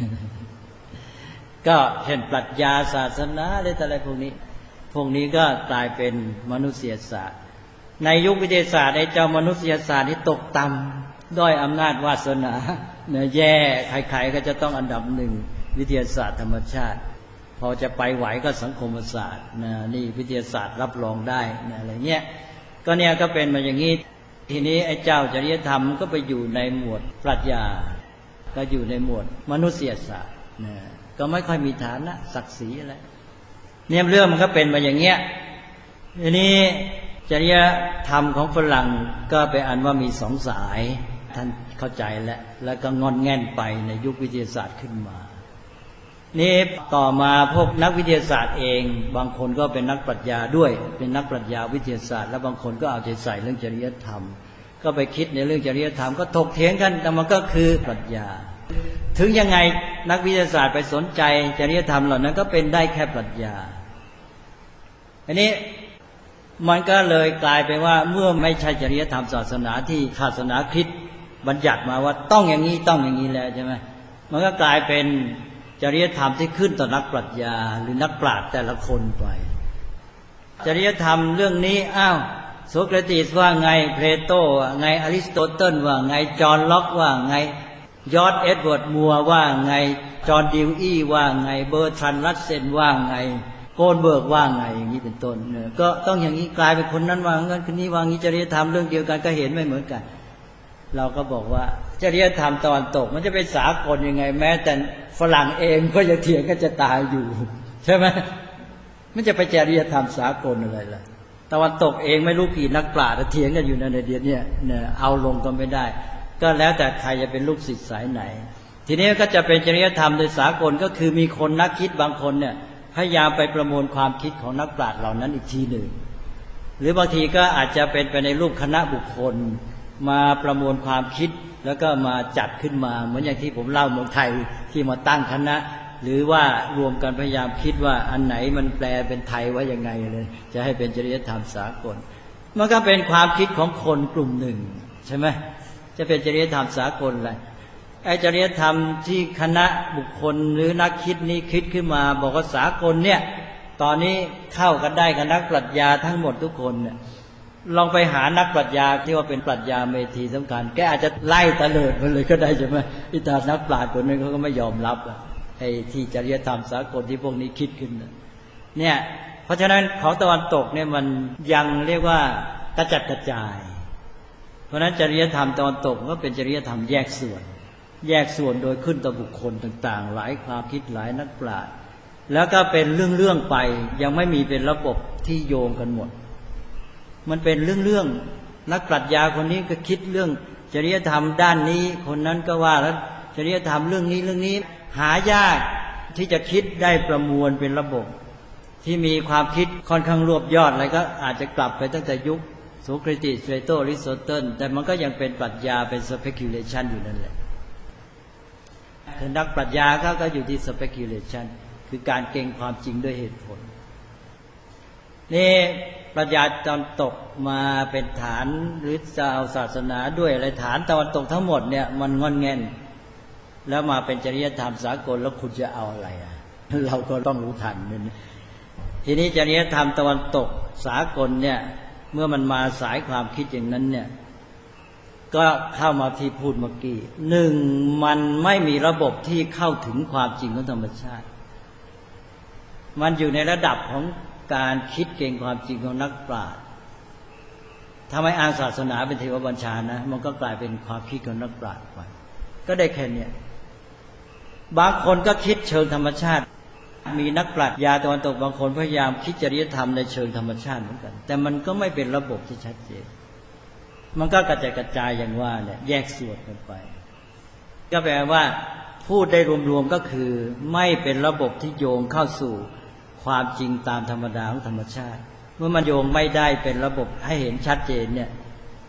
ก็เช่นปรัชญาศาสนาอะไรพวกนี้ก็กลายเป็นมนุษยศาสตร์ในยุควิทยาศาสตร์ไอ้เจ้ามนุษยศาสตร์ที่ตกต่ำด้อยอำนาจวาสนาเนี่ยแย่ใครๆก็จะต้องอันดับหนึ่งวิทยาศาสตร์ธรรมชาติพอจะไปไหวก็สังคมศาสตร์นะนี่วิทยาศาสตร์รับรองได้นะอะไรเงี้ยก็เนี่ยก็เป็นมาอย่างนี้ทีนี้ไอ้เจ้าจริยธรรมก็ไปอยู่ในหมวดปรัชญาก็อยู่ในหมวดมนุษยศาสตร์นะก็ไม่ค่อยมีฐานะศักดิ์ศรีอะไรเนี่ยเรื่องมันก็เป็นมาอย่างเงี้ยทีนี้จริยธรรมของฝรั่งก็ไปอันว่ามีสองสายท่านเข้าใจแล้วก็งอนแง่นไปในยุควิทยาศาสตร์ขึ้นมานี่ต่อมาพวกนักวิทยาศาสตร์เองบางคนก็เป็นนักปรัชญาด้วยเป็นนักปรัชญาวิทยาศาสตร์แล้วบางคนก็เอาใจใส่เรื่องจริยธรรมก็ไปคิดในเรื่องจริยธรรมก็ถกเถียงกันแต่มันก็คือปรัชญาถึงยังไงนักวิทยาศาสตร์ไปสนใจจริยธรรมเหล่านั้นก็เป็นได้แค่ปรัชญาอันนี้มันก็เลยกลายเป็นว่าเมื่อไม่ใช่จริยธรรมศาสนาที่ศาสนาคริสต์บัญญัติมาว่าต้องอย่างนี้ต้องอย่างนี้แล้วใช่ไหมมันก็กลายเป็นจริยธรรมที่ขึ้นต่อนักปรัชญาหรือนักปราชญ์แต่ละคนไปจริยธรรมเรื่องนี้โสเครติสว่าไงเพลโตว่าไงอริสโตเติลว่าไงจอห์นล็อกว่าไงยอร์จเอ็ดเวิร์ดมัวว่าไงจอห์นดิวอี้ว่าไงเบอร์ทรันด์รัสเซนว่าไงโกนเบิร์กว่าไงอย่างนี้เป็นต้นเนี่ยก็ต้องอย่างนี้กลายเป็นคนนั้นว่างั้นคนนี้ว่างี้จริยธรรมเรื่องเดียวกันก็เห็นไม่เหมือนกันเราก็บอกว่าจริยธรรมตะวันตกมันจะเป็นสากลยังไงแม้แต่ฝรั่งเองก็ยังเถียงกันจะตายอยู่ใช่ไหมมันจะไปจริยธรรมสากลอะไรล่ะตะวันตกเองไม่รู้กี่นักปราชญ์เถียงกันอยู่ในเดือนนี้เนี่ยเอาลงก็ไม่ได้ก็แล้วแต่ใครจะเป็นลูกศิษย์สายไหนทีนี้ก็จะเป็นจริยธรรมโดยสากลก็คือมีคนนักคิดบางคนเนี่ยพยายามไปประมวลความคิดของนักปราชญ์เหล่านั้นอีกทีหนึ่งหรือบางทีก็อาจจะเป็นไปในรูปคณะบุคคลมาประมวลความคิดแล้วก็มาจัดขึ้นมาเหมือนอย่างที่ผมเล่าเมืองไทยที่มาตั้งคณะหรือว่ารวมกันพยายามคิดว่าอันไหนมันแปลเป็นไทยว่ายังไงเลยจะให้เป็นจริยธรรมสากลมันก็เป็นความคิดของคนกลุ่มหนึ่งใช่ไหมจะเป็นจริยธรรมสากลอะไรไอ้จริยธรรมที่คณะบุคคลหรือนักคิดนี้คิดขึ้นมาบอกว่าสากลเนี่ยตอนนี้เข้ากันได้กับนักปรัชญาทั้งหมดทุกคนเนี่ยลองไปหานักปรัชญาที่ว่าเป็นปรัชญาเมธีสำคัญแกอาจจะไล่ตะเลิดไปเลยก็ได้ใช่ไหมอิตานักปราชญ์คนนึงเขาก็ไม่ยอมรับไอ้ที่จริยธรรมสากลที่พวกนี้คิดขึ้นเนี่ยเพราะฉะนั้นของตะวันตกเนี่ยมันยังเรียกว่ากระจัดกระจายเพราะฉะนั้นจริยธรรมตะวันตกก็เป็นจริยธรรมแยกส่วนโดยขึ้นต่อบุคคลต่างๆหลายความคิดหลายนักปราชญ์แล้วก็เป็นเรื่องๆไปยังไม่มีเป็นระบบที่โยงกันหมดมันเป็นเรื่องนักปรัชญาคนนี้ก็คิดเรื่องจริยธรรมด้านนี้คนนั้นก็ว่าแล้วจริยธรรมเรื่องนี้หายากที่จะคิดได้ประมวลเป็นระบบที่มีความคิดค่อนข้างรวบยอดอะไรก็อาจจะกลับไปตั้งแต่ยุคโสเครติสเพลโตอริสโตเติลแต่มันก็ยังเป็นปรัชญาเป็น speculation อยู่นั่นแหละคือนักปรัชญาก็อยู่ที่ speculation คือการเก่งความจริงด้วยเหตุผลนี่ปรัชญาตะวันตกมาเป็นฐานหรือจะเอาศาสนาด้วยอะไรฐานตะวันตกทั้งหมดเนี่ยมันงอนแง่นแล้วมาเป็นจริยธรรมสากลแล้วคุณจะเอาอะไรเราก็ต้องรู้ทันทีนี้จริยธรรมตะวันตกสากลเนี่ยเมื่อมันมาสายความคิดอย่างนั้นเนี่ยก็เข้ามาที่พูดเมื่อกี้หนึ่งมันไม่มีระบบที่เข้าถึงความจริงของธรรมชาติมันอยู่ในระดับของการคิดเก่งความจริงของนักปราชญ์ถ้าไม่อ้างศาสนาเป็นเทวบัญชานะมันก็กลายเป็นความคิดของนักปราชญ์ไปก็ได้แค่นี้บางคนก็คิดเชิงธรรมชาติมีนักปรัชญาตะวันตกบางคนพยายามคิดจริยธรรมในเชิงธรรมชาติเหมือนกันแต่มันก็ไม่เป็นระบบที่ชัดเจนมันก็กระจายอย่างว่าเนี่ยแยกส่วนกันไปก็แปลว่าพูดได้รวมๆก็คือไม่เป็นระบบที่โยงเข้าสู่ความจริงตามธรรมดาของธรรมชาติเมื่อมันโยงไม่ได้เป็นระบบให้เห็นชัดเจนเนี่ย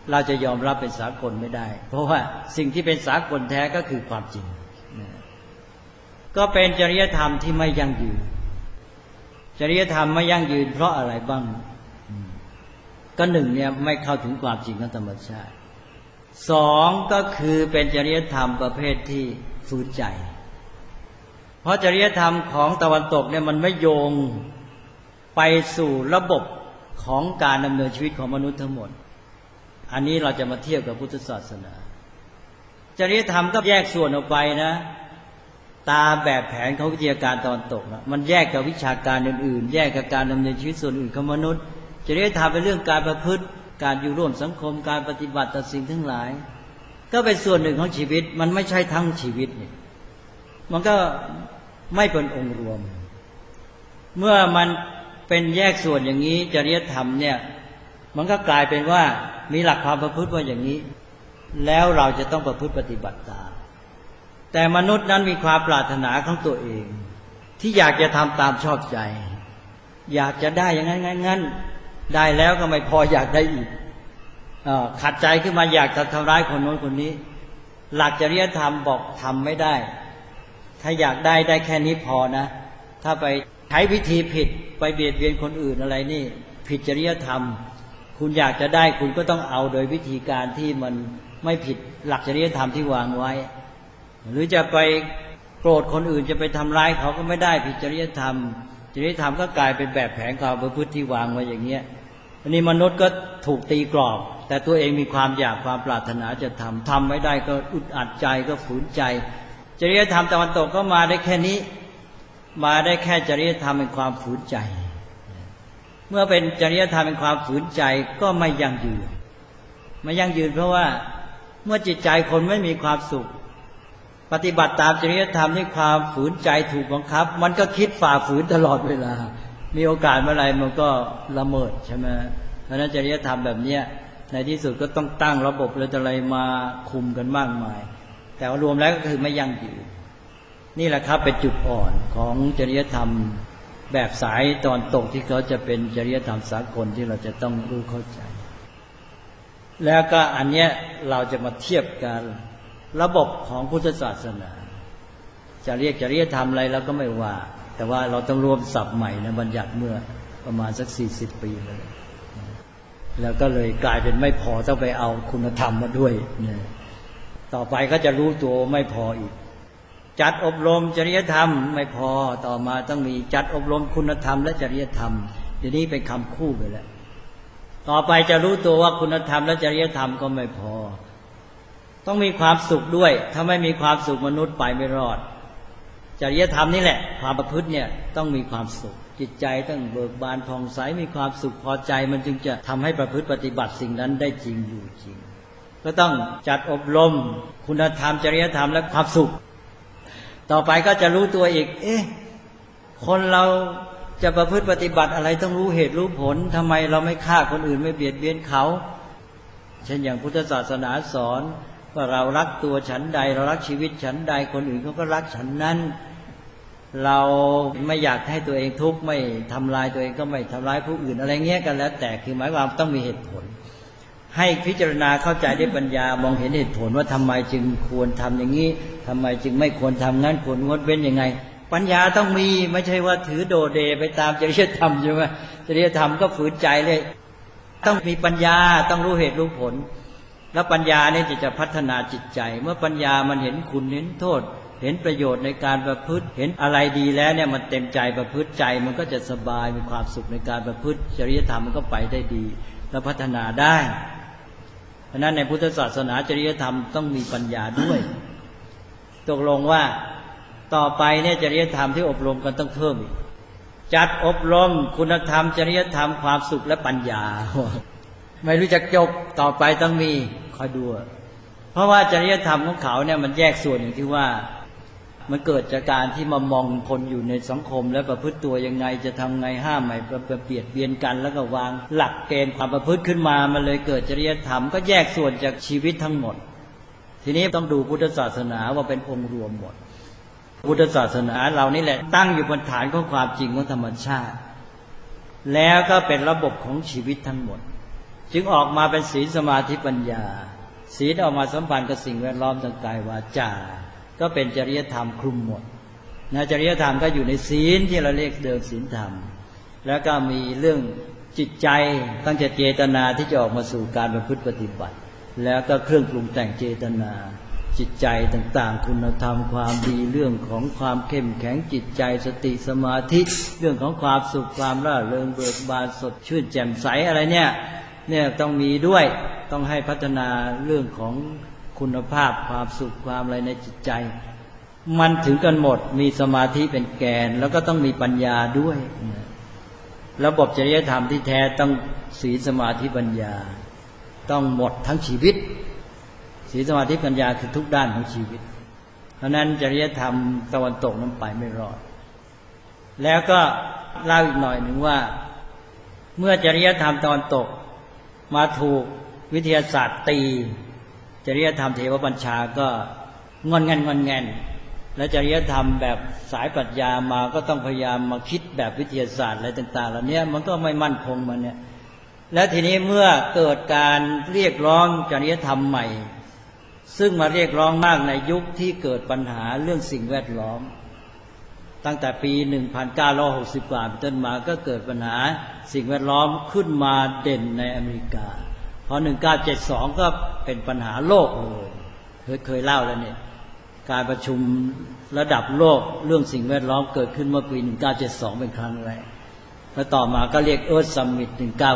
เราจะยอมรับเป็นสากลไม่ได้เพราะว่าสิ่งที่เป็นสากลแท้ก็คือความจริงก็เป็นจริยธรรมที่ไม่ยั่งยืนจริยธรรมไม่ยั่งยืนเพราะอะไรบ้างก็หนึ่งเนี่ยไม่เข้าถึงความจริงของธรรมชาติสองก็คือเป็นจริยธรรมประเภทที่ฝืนใจเพราะจริยธรรมของตะวันตกเนี่ยมันไม่โยงไปสู่ระบบของการดำเนินชีวิตของมนุษย์ทั้งหมดอันนี้เราจะมาเทียบกับพุทธศาสนาจริยธรรมก็แยกส่วนออกไปนะตามแบบแผนของวิทยาการตะวันตกนะมันแยกกับวิชาการอื่นๆแยกกับการดำเนินชีวิตส่วนอื่นของมนุษย์จริยธรรมเป็นเรื่องการประพฤติการอยู่ร่วมสังคมการปฏิบัติต่อสิ่งทั้งหลายก็เป็นส่วนหนึ่งของชีวิตมันไม่ใช่ทั้งชีวิตนี่มันก็ไม่เป็นองค์รวมเมื่อมันเป็นแยกส่วนอย่างนี้จริยธรรมเนี่ยมันก็กลายเป็นว่ามีหลักความประพฤติว่าอย่างนี้แล้วเราจะต้องประพฤติปฏิบัติตามแต่มนุษย์นั้นมีความปรารถนาของตัวเองที่อยากจะทำตามชอบใจอยากจะได้อย่างนั้นได้แล้วก็ไม่พออยากได้อีกขัดใจขึ้นมาอยากจะทำร้ายคนโน้นคนนี้หลักจริยธรรมบอกทำไม่ได้ถ้าอยากได้แค่นี้พอนะถ้าไปใช้วิธีผิดไปเบียดเบียนคนอื่นอะไรนี่ผิดจริยธรรมคุณอยากจะได้คุณก็ต้องเอาโดยวิธีการที่มันไม่ผิดหลักจริยธรรมที่วางไว้หรือจะไปโกรธคนอื่นจะไปทำร้ายเขาก็ไม่ได้ผิดจริยธรรมจริยธรรมก็กลายเป็นแบบแผนความประพฤติที่วางไว้อย่างเงี้ยอันนี้มนุษย์ก็ถูกตีกรอบแต่ตัวเองมีความอยากความปรารถนาจะทำไม่ได้ก็อึดอัดใจก็ฝืนใจจริยธรรมตะวันตกก็มาได้แค่นี้มาได้แค่จริยธรรมเป็นความฝืนใจเมื่อเป็นจริยธรรมเป็นความฝืนใจก็ไม่ยั่งยืนไม่ยั่งยืนเพราะว่าเมื่อจิตใจคนไม่มีความสุขปฏิบัติตามจริยธรรมด้วยความฝืนใจถูกบังคับมันก็คิดฝ่าฝืนตลอดเวลามีโอกาสเมื่อไรมันก็ละเมิดใช่ไหมเพราะนั้นจริยธรรมแบบนี้ในที่สุดก็ต้องตั้งระบบอะไรมาคุมกันมากมายแต่ว่ารวมแล้วก็คือไม่ยั่งยืนนี่แหละครับเป็นจุดอ่อนของจริยธรรมแบบสายตอนตกที่เขาจะเป็นจริยธรรมสากลที่เราจะต้องรู้เข้าใจแล้วก็อันเนี้ยเราจะมาเทียบกันระบบของพุทธศาสนาจะเรียกจริยธรรมอะไรเราก็ไม่ว่าแต่ว่าเราต้องรวมศัพท์ใหม่นะบัญญัติเมื่อประมาณสัก40 ปีเลยแล้วก็เลยกลายเป็นไม่พอต้องไปเอาคุณธรรมมาด้วยต่อไปก็จะรู้ตัวไม่พออีกจัดอบรมจริยธรรมไม่พอต่อมาต้องมีจัดอบรมคุณธรรมและจริยธรรมเดี๋ยวนี้เป็นคำคู่ไปแล้วต่อไปจะรู้ตัวว่าคุณธรรมและจริยธรรมก็ไม่พอต้องมีความสุขด้วยถ้าไม่มีความสุขมนุษย์ไปไม่รอดจริยธรรมนี่แหละความประพฤติเนี่ยต้องมีความสุขจิตใจต้องเบิกบานผ่องใสมีความสุขพอใจมันจึงจะทำให้ประพฤติปฏิบัติสิ่งนั้นได้จริงอยู่จริงก็ต้องจัดอบรมคุณธรรมจริยธรรมและความสุขต่อไปก็จะรู้ตัวอีกคนเราจะประพฤติปฏิบัติอะไรต้องรู้เหตุรู้ผลทำไมเราไม่ฆ่าคนอื่นไม่เบียดเบียนเขาเช่นอย่างพุทธศาสนาสอนว่าเรารักตัวฉันใดเรารักชีวิตฉันใดคนอื่นเขาก็รักฉันนั้นเราไม่อยากให้ตัวเองทุกข์ไม่ทำลายตัวเองก็ไม่ทำลายผู้อื่นอะไรเงี้ยกันแล้วแต่คือหมายความต้องมีเหตุผลให้พิจารณาเข้าใจด้วยปัญญามองเห็นเหตุผลว่าทำไมจึงควรทำอย่างนี้ทำไมจึงไม่ควรทำงั้นควรงดเว้นยังไงปัญญาต้องมีไม่ใช่ว่าถือโดเดไปตามจริยธรรมใช่ไหมจริยธรรมก็ฝืนใจเลยต้องมีปัญญาต้องรู้เหตุรู้ผลแล้วปัญญาเนี่ยจะพัฒนาจิตใจเมื่อปัญญามันเห็นคุณเห็นโทษเห็นประโยชน์ในการประพฤติเห็นอะไรดีแล้วเนี่ยมันเต็มใจประพฤติใจมันก็จะสบายมีความสุขในการประพฤติจริยธรรมมันก็ไปได้ดีแล้วพัฒนาได้เพราะนั้นในพุทธศาสนาจริยธรรมต้องมีปัญญาด้วยตกลงว่าต่อไปเนี่ยจริยธรรมที่อบรมกันต้องเพิ่มอีกจัดอบรมคุณธรรมจริยธรรมความสุขและปัญญาไม่รู้จักจบต่อไปต้องมีคอยดูเพราะว่าจริยธรรมของเขาเนี่ยมันแยกส่วนอย่างที่ว่ามันเกิดจากการที่มามองคนอยู่ในสังคมแล้วประพฤติตัวยังไงจะทำไงห้ามไม่เบียดเบียนกันแล้วก็วางหลักเกณฑ์ความประพฤติขึ้นมามันเลยเกิดจริยธรรมก็แยกส่วนจากชีวิตทั้งหมดทีนี้ต้องดูพุทธศาสนาว่าเป็นองค์รวมหมดพุทธศาสนาเรานี่แหละตั้งอยู่บนฐานของความจริงของธรรมชาติแล้วก็เป็นระบบของชีวิตทั้งหมดจึงออกมาเป็นศีลสมาธิปัญญาศีลออกมาสัมพันธ์กับสิ่งแวดล้อมทางกายวาจาก็เป็นจริยธรรมคลุมหมดนะจริยธรรมก็อยู่ในศีลที่เราเรียกเดิมศีลธรรมแล้วก็มีเรื่องจิตใจตั้งแต่เจตนาที่จะออกมาสู่การประพฤติปฏิบัติแล้วก็เครื่องปรุงแต่งเจตนาจิตใจต่างๆคุณธรรมความดีเรื่องของความเข้มแข็งจิตใจสติสมาธิเรื่องของความสุขความร่าเริงเบิกบานสดชื่นแจ่มใสอะไรเนี่ยต้องมีด้วยต้องให้พัฒนาเรื่องของคุณภาพความสุขความอะไรในจิตใจมันถึงกันหมดมีสมาธิเป็นแกนแล้วก็ต้องมีปัญญาด้วยระบบจริยธรรมที่แท้ต้องศีลสมาธิปัญญาต้องหมดทั้งชีวิตศีลสมาธิปัญญาคือทุกด้านของชีวิตเพราะนั้นจริยธรรมตะวันตกนั้นไปไม่รอดแล้วก็เล่าอีกหน่อยหนึ่งว่าเมื่อจริยธรรมตะวันตกมาถูกวิทยาศาสตร์ตีจริยธรรมเทวบัญชาก็งอนแงนและจริยธรรมแบบสายปรัชญามาก็ต้องพยายามมาคิดแบบวิทยาศาสตร์อะไรต่างๆเหล่านี้มันก็ไม่มั่นคงมันเนี่ยและทีนี้เมื่อเกิดการเรียกร้องจริยธรรมใหม่ซึ่งมาเรียกร้องมากในยุคที่เกิดปัญหาเรื่องสิ่งแวดล้อมตั้งแต่ปี 1960 กว่าเป็นต้นมาก็เกิดปัญหาสิ่งแวดล้อมขึ้นมาเด่นในอเมริกาพอ 1972 ก็เป็นปัญหาโลกเลยเคยเล่าแล้วเนี่ยการประชุมระดับโลกเรื่องสิ่งแวดล้อมเกิดขึ้นเมื่อปี 1972 เป็นครั้งแรกแล้วต่อมาก็เรียก Earth Summit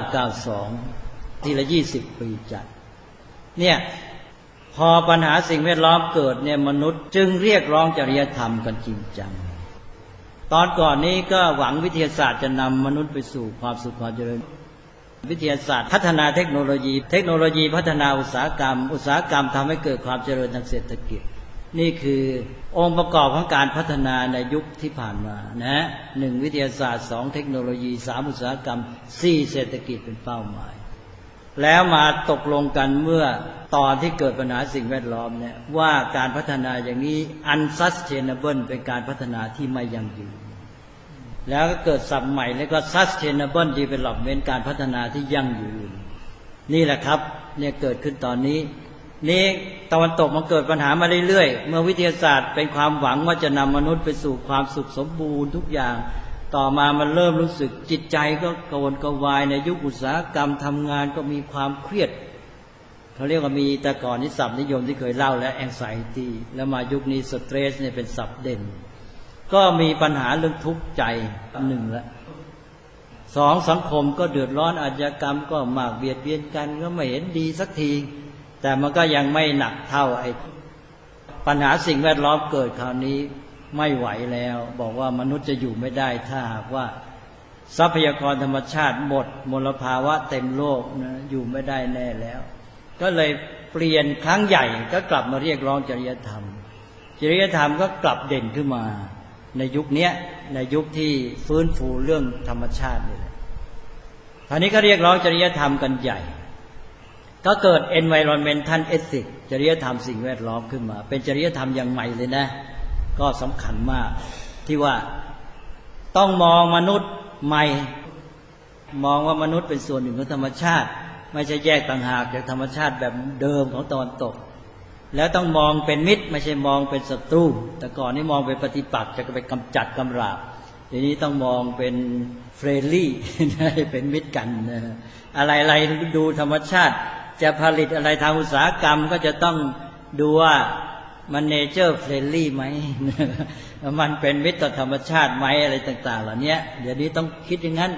1992 ทีละ 20 ปีจัดเนี่ยพอปัญหาสิ่งแวดล้อมเกิดเนี่ยมนุษย์จึงเรียกร้องจริยธรรมกันจริงจังตอนก่อนนี้ก็หวังวิทยาศาสตร์จะนำมนุษย์ไปสู่ความสุขความเจริญวิทยาศาสตร์พัฒนาเทคโนโลยีพัฒนาอุตสาหกรรมทำให้เกิดความเจริญทางเศรษฐกิจนี่คือองค์ประกอบของการพัฒนาในยุคที่ผ่านมานะ1วิทยาศาสตร์2เทคโนโลยี3อุตสาหกรรม4เศรษฐกิจเป็นเป้าหมายแล้วมาตกลงกันเมื่อตอนที่เกิดปัญหาสิ่งแวดล้อมเนี่ยว่าการพัฒนาอย่างนี้ unsustainable เป็นการพัฒนาที่ไม่ยั่งยืนแล้วก็เกิดศัพท์ใหม่เรียกว่า sustainable development การพัฒนาที่ยั่งยืนนี่แหละครับเนี่ยเกิดขึ้นตอนนี้ตะวันตกมันเกิดปัญหามาเรื่อยๆเมื่อวิทยาศาสตร์เป็นความหวังว่าจะนำมนุษย์ไปสู่ความสุขสมบูรณ์ทุกอย่างต่อมามันเริ่มรู้สึกจิตใจก็กระวนกระวายในยุคอุตสาหกรรมทำงานก็มีความเครียดเขาเรียกว่ามีแต่ก่อนนี้ศัพท์นิยมที่เคยเล่าแล้ว anxiety แล้วมายุคนี้ stress เนี่ยเป็นศัพท์เด่นก็มีปัญหาเรื่องทุกข์ใจหนึ่งละ2สังคมก็เดือดร้อนอาชญากรรมก็มากเบียดเบียนกันก็ไม่เห็นดีสักทีแต่มันก็ยังไม่หนักเท่าไอ้ปัญหาสิ่งแวดล้อมเกิดคราวนี้ไม่ไหวแล้วบอกว่ามนุษย์จะอยู่ไม่ได้ถ้าหากว่าทรัพยากรธรรมชาติหมดมลภาวะเต็มโลกนะอยู่ไม่ได้แน่แล้วก็เลยเปลี่ยนครั้งใหญ่ก็กลับมาเรียกร้องจริยธรรมก็กลับเด่นขึ้นมาในยุคนี้ในยุคที่ฟื้นฟูเรื่องธรรมชาตินี่แหละคราวนี้ก็เรียกร้องจริยธรรมกันใหญ่ก็เกิด environmental ethics จริยธรรมสิ่งแวดล้อมขึ้นมาเป็นจริยธรรมอย่างใหม่เลยนะก็สำคัญมากที่ว่าต้องมองมนุษย์ใหม่มองว่ามนุษย์เป็นส่วนหนึ่งของธรรมชาติไม่ใช่แยกต่างหากจากธรรมชาติแบบเดิมของตะวันตกแล้วต้องมองเป็นมิตรไม่ใช่มองเป็นศัตรูแต่ก่อนนี้มองเป็นปฏิปักษ์จะไปกำจัดกำราบทีนี้ต้องมองเป็นเฟรนลี่เป็นมิตรกันอะไรๆดูธรรมชาติจะผลิตอะไรทางอุตสาหกรรมก็จะต้องดูว่ามันเนเจอร์เฟรนลี่ไหมมันเป็นมิตรต่อธรรมชาติไหมอะไรต่างๆเหล่านี้เดี๋ยวนี้ต้องคิดอย่างนั้น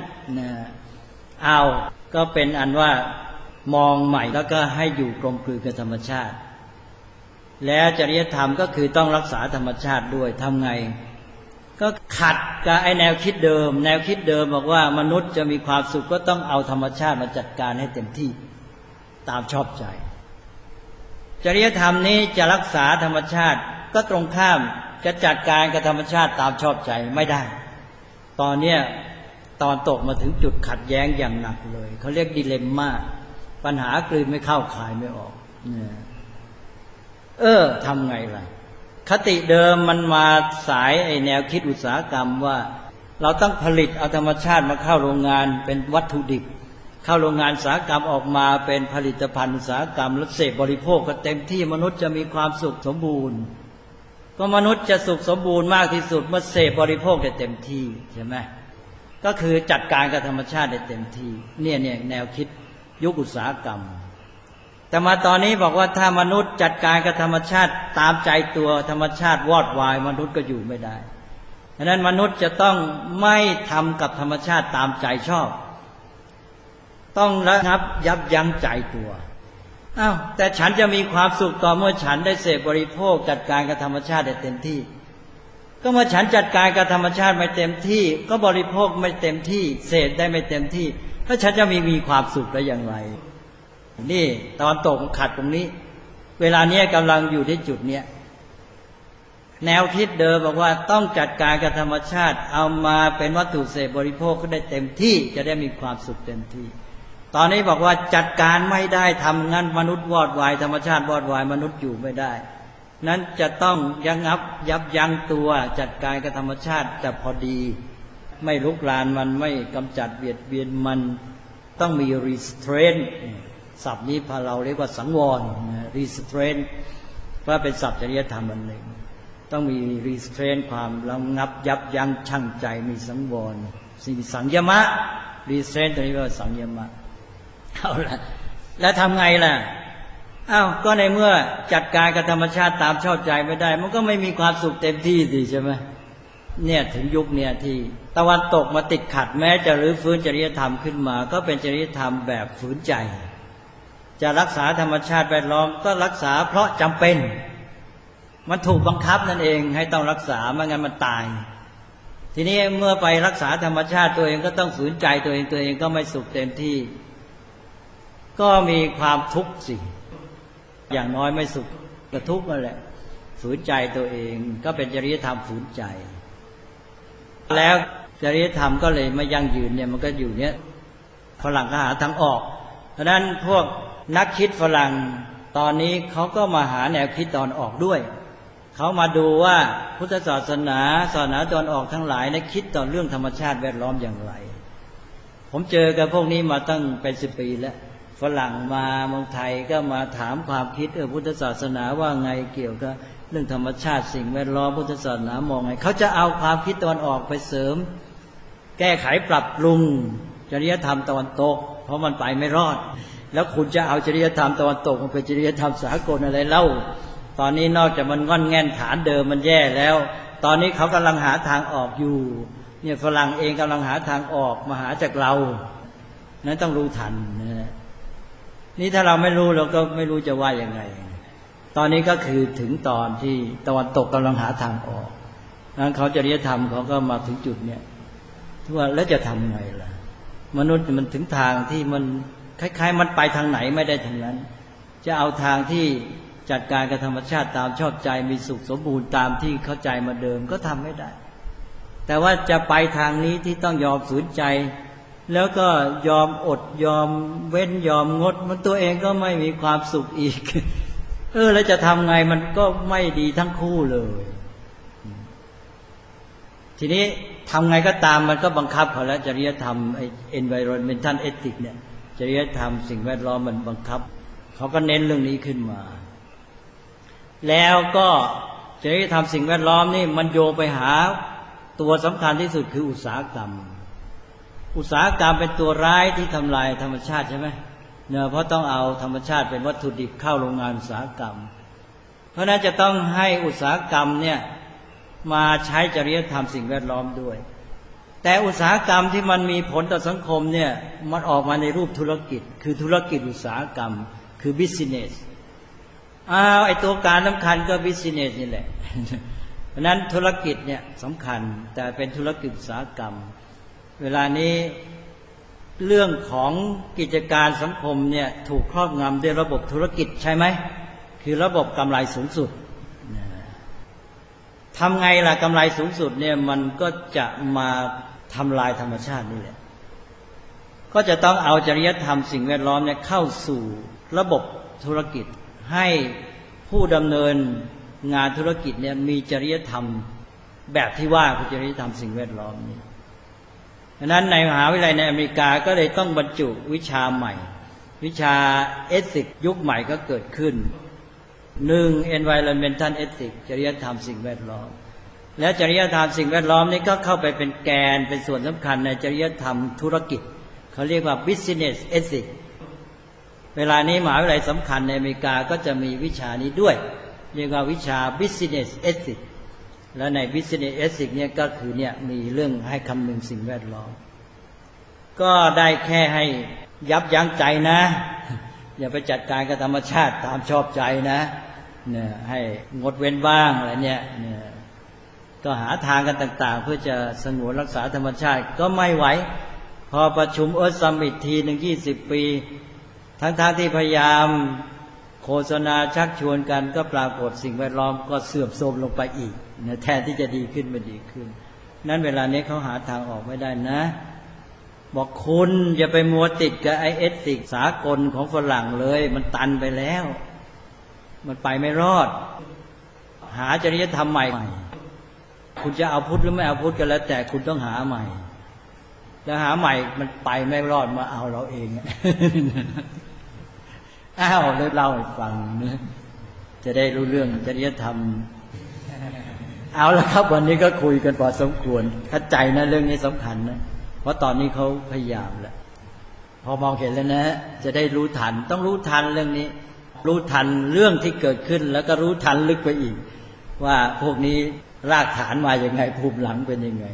ก็เป็นอันว่ามองใหม่แล้วก็ให้อยู่กลมกลืนกับธรรมชาติแล้วจริยธรรมก็คือต้องรักษาธรรมชาติด้วยทำไงก็ขัดกับไอ้แนวคิดเดิมบอกว่ามนุษย์จะมีความสุขก็ต้องเอาธรรมชาติมาจัดการให้เต็มที่ตามชอบใจจริยธรรมนี้จะรักษาธรรมชาติก็ตรงข้ามจะจัดการกับธรรมชาติตามชอบใจไม่ได้ตอนนี้ตอนตกมาถึงจุดขัดแย้งอย่างหนักเลยเขาเรียกดิเลมม่าปัญหากลืนไม่เข้าคายไม่ออกทำไงล่ะคติเดิมมันมาสายไอ้แนวคิดอุตสาหกรรมว่าเราต้องผลิตเอาธรรมชาติมาเข้าโรงงานเป็นวัตถุดิบเข้าโรงงานอุตสาหกรรมออกมาเป็นผลิตภัณฑ์อุตสาหกรรมแล้วเสพบริโภคก็เต็มที่มนุษย์จะมีความสุขสมบูรณ์ก็มนุษย์จะสุขสมบูรณ์มากที่สุดเมื่อเสพบริโภคได้เต็มที่ใช่ไหมก็คือจัดการกับธรรมชาติได้เต็มที่เนี่ยแนวคิดยุคอุตสาหกรรมแต่มาตอนนี้บอกว่าถ้ามนุษย์จัดการกับธรรมชาติตามใจตัวธรรมชาติวอดวายมนุษย์ก็อยู่ไม่ได้ดังนั้นมนุษย์จะต้องไม่ทำกับธรรมชาติตามใจชอบต้องระงับยับยั้งใจตัวอ้าวแต่ฉันจะมีความสุขต่อเมื่อฉันได้เสพบริโภคจัดการกับธรรมชาติได้เต็มที่ก็เมื่อฉันจัดการกับธรรมชาติไม่เต็มที่ก็บริโภคไม่เต็มที่เสพได้ไม่เต็มที่แล้วฉันจะมีความสุขได้อย่างไรนี่ตอนตกขัดตรงนี้เวลานี้กำลังอยู่ที่จุดเนี้ยแนวคิดเดิมบอกว่าต้องจัดการกับธรรมชาติเอามาเป็นวัตถุเสพบริโภคก็ได้เต็มที่จะได้มีความสุขเต็มที่ตอนนี้บอกว่าจัดการไม่ได้ทำงั้นมนุษย์วอดวายธรรมชาติวอดวายมนุษย์อยู่ไม่ได้นั้นจะต้องยับยั้งตัวจัดการกับธรรมชาติแต่พอดีไม่ลุกลานมันไม่กำจัดเบียดเบียนมันต้องมี restraint ศัพท์นี้พอเราเรียกว่าสังวร restraint เพราะเป็นศัพท์จริยธรรมอันหนึ่งต้องมี restraint ความระงับยับยั้งชั่งใจมีสังวรมีสังยมะ restraint ตัวนี้ว่าสังยมะเอาละแล้วทำไงล่ะอ้าวก็ในเมื่อจัดการกับธรรมชาติตามชอบใจไม่ได้มันก็ไม่มีความสุขเต็มที่สิใช่ไหมเนี่ยถึงยุคเนี่ยที่ตะวันตกมาติดขัดแม้จะรื้อฟื้นจริยธรรมขึ้นมาก็เป็นจริยธรรมแบบฝืนใจจะรักษาธรรมชาติแวดล้อมก็รักษาเพราะจำเป็นมันถูกบังคับนั่นเองให้ต้องรักษาไม่งั้นมันตายทีนี้เมื่อไปรักษาธรรมชาติตัวเองก็ต้องฝืนใจตัวเองก็ไม่สุขเต็มที่ก็มีความทุกข์สิอย่างน้อยไม่สุขก็ทุกข์นั่นแหละฝืนใจตัวเองก็เป็นจริยธรรมฝืนใจแล้วจริยธรรมก็เลยไม่ยั่งยืนเนี่ยมันก็อยู่เนี้ยฝรั่งก็หาทางออกเพราะนั้นพวกนักคิดฝรั่งตอนนี้เขาก็มาหาแนวคิดตอนออกด้วยเขามาดูว่าพุทธศาสนาตอนออกทั้งหลายคิดต่อเรื่องธรรมชาติแวดล้อมอย่างไรผมเจอกับพวกนี้มาตั้งเป็น10 ปีแล้วฝรั่งมาเมืองไทยก็มาถามความคิดพุทธศาสนาว่าไงเกี่ยวกับเรื่องธรรมชาติสิ่งแวดล้อมพุทธศาสนามองไงเขาจะเอาความคิดตะวันออกไปเสริมแก้ไขปรับปรุงจริยธรรมตะวันตกเพราะมันไปไม่รอดแล้วคุณจะเอาจริยธรรมตะวันตกมันเป็นจริยธรรมสากลอะไรเล่าตอนนี้นอกจากมันงอนแง่นฐานเดิมมันแย่แล้วตอนนี้เขากำลังหาทางออกอยู่เนี่ยฝรั่งเองกำลังหาทางออกมาหาจากเรานั้นต้องรู้ทันนี่ถ้าเราไม่รู้เราก็ไม่รู้จะว่ายังไงตอนนี้ก็คือถึงตอนที่ตะวันตกกำลังหาทางออกนั้นเขาจริยธรรมเขาก็มาถึงจุดเนี้ยที่ว่าแล้วจะทำไงล่ะมนุษย์มันถึงทางที่มันคล้ายๆมันไปทางไหนไม่ได้ทางนั้นจะเอาทางที่จัดการกับธรรมชาติตามชอบใจมีสุขสมบูรณ์ตามที่เข้าใจมาเดิมก็ทำไม่ได้แต่ว่าจะไปทางนี้ที่ต้องยอมฝืนใจแล้วก็ยอมอดยอมเว้นยอมงดมันตัวเองก็ไม่มีความสุขอีกแล้วจะทำไงมันก็ไม่ดีทั้งคู่เลยทีนี้ทำไงก็ตามมันก็บังคับเขาแล้วจริยธรรมenvironmental ethics เนี่ยจริยธรรมสิ่งแวดล้อมมันบังคับเขาก็เน้นเรื่องนี้ขึ้นมาแล้วก็จริยธรรมสิ่งแวดล้อมนี่มันโยงไปหาตัวสำคัญที่สุดคืออุตสาหกรรมเป็นตัวร้ายที่ทำลายธรรมชาติใช่ไหมเนี่ยเพราะต้องเอาธรรมชาติเป็นวัตถุดิบเข้าโรงงานอุตสาหกรรมเพราะนั้นจะต้องให้อุตสาหกรรมเนี่ยมาใช้จริยธรรมสิ่งแวดล้อมด้วยแต่อุตสาหกรรมที่มันมีผลต่อสังคมเนี่ยมันออกมาในรูปธุรกิจคือธุรกิจอุตสาหกรรมคือ business ไอ้ตัวการสำคัญก็ business นี่แหละเพราะนั้นธุรกิจเนี่ยสำคัญแต่เป็นธุรกิจอุตสาหกรรมเวลานี้เรื่องของกิจการสังคมเนี่ยถูกครอบงำด้วยระบบธุรกิจใช่ไหมคือระบบกำไรสูงสุดทำไงล่ะกำไรสูงสุดเนี่ยมันก็จะมาทำลายธรรมชาตินี่แหละก็จะต้องเอาจริยธรรมสิ่งแวดล้อมเนี่ยเข้าสู่ระบบธุรกิจให้ผู้ดำเนินงานธุรกิจเนี่ยมีจริยธรรมแบบที่ว่าคือจริยธรรมสิ่งแวดล้อมนี่ดังนั้นในมหาวิทยาลัยในอเมริกาก็เลยต้องบรรจุวิชาใหม่วิชาเอธิกยุคใหม่ก็เกิดขึ้น1 environmental ethics จริยธรรมสิ่งแวดล้อมและจริยธรรมสิ่งแวดล้อมนี้ก็เข้าไปเป็นแกนเป็นส่วนสำคัญในจริยธรรมธุรกิจเขาเรียกว่า business ethics เวลานี้มหาวิทยาลัยสำคัญในอเมริกาก็จะมีวิชานี้ด้วยเรียกว่าวิชา business ethics และใน business ethics เนี่ยก็คือเนี่ยมีเรื่องให้คำนึงสิ่งแวดล้อมก็ได้แค่ให้ยับยั้งใจนะอย่าไปจัดการกับธรรมชาติตามชอบใจนะเนี่ยให้งดเว้นบ้างอะไรเนี่ยก็หาทางกันต่างๆเพื่อจะสงวนรักษาธรรมชาติก็ไม่ไหวพอประชุมEarth Summit ทีหนึ่ง20 ปีทั้งที่พยายามโฆษณาชักชวนกันก็ปรากฏสิ่งแวดล้อมก็เสื่อมโทรมลงไปอีกนะแทนที่จะดีขึ้นไม่ดีขึ้นนั้นเวลานี้เขาหาทางออกไม่ได้นะบอกคุณอย่าไปมัวติดกับไอเอติกสากลของฝรั่งเลยมันตันไปแล้วมันไปไม่รอดหาจริยธรรมใหม่คุณจะเอาพุทธหรือไม่เอาพุทธก็แล้วแต่คุณต้องหาใหม่แล้วหาใหม่มันไปไม่รอดมาเอาเราเองอ้าวเล่าให้ฟังนะจะได้รู้เรื่องจริยธรรมเอาละครับวันนี้ก็คุยกันพอสมควรเข้าใจนะเรื่องนี้สำคัญนะเพราะตอนนี้เขาพยายามแล้วพอมองเห็นแล้วนะจะได้รู้ทันต้องรู้ทันเรื่องนี้รู้ทันเรื่องที่เกิดขึ้นแล้วก็รู้ทันลึกไปอีกว่าพวกนี้รากฐานมาอย่างไงภูมิหลังเป็นยังไง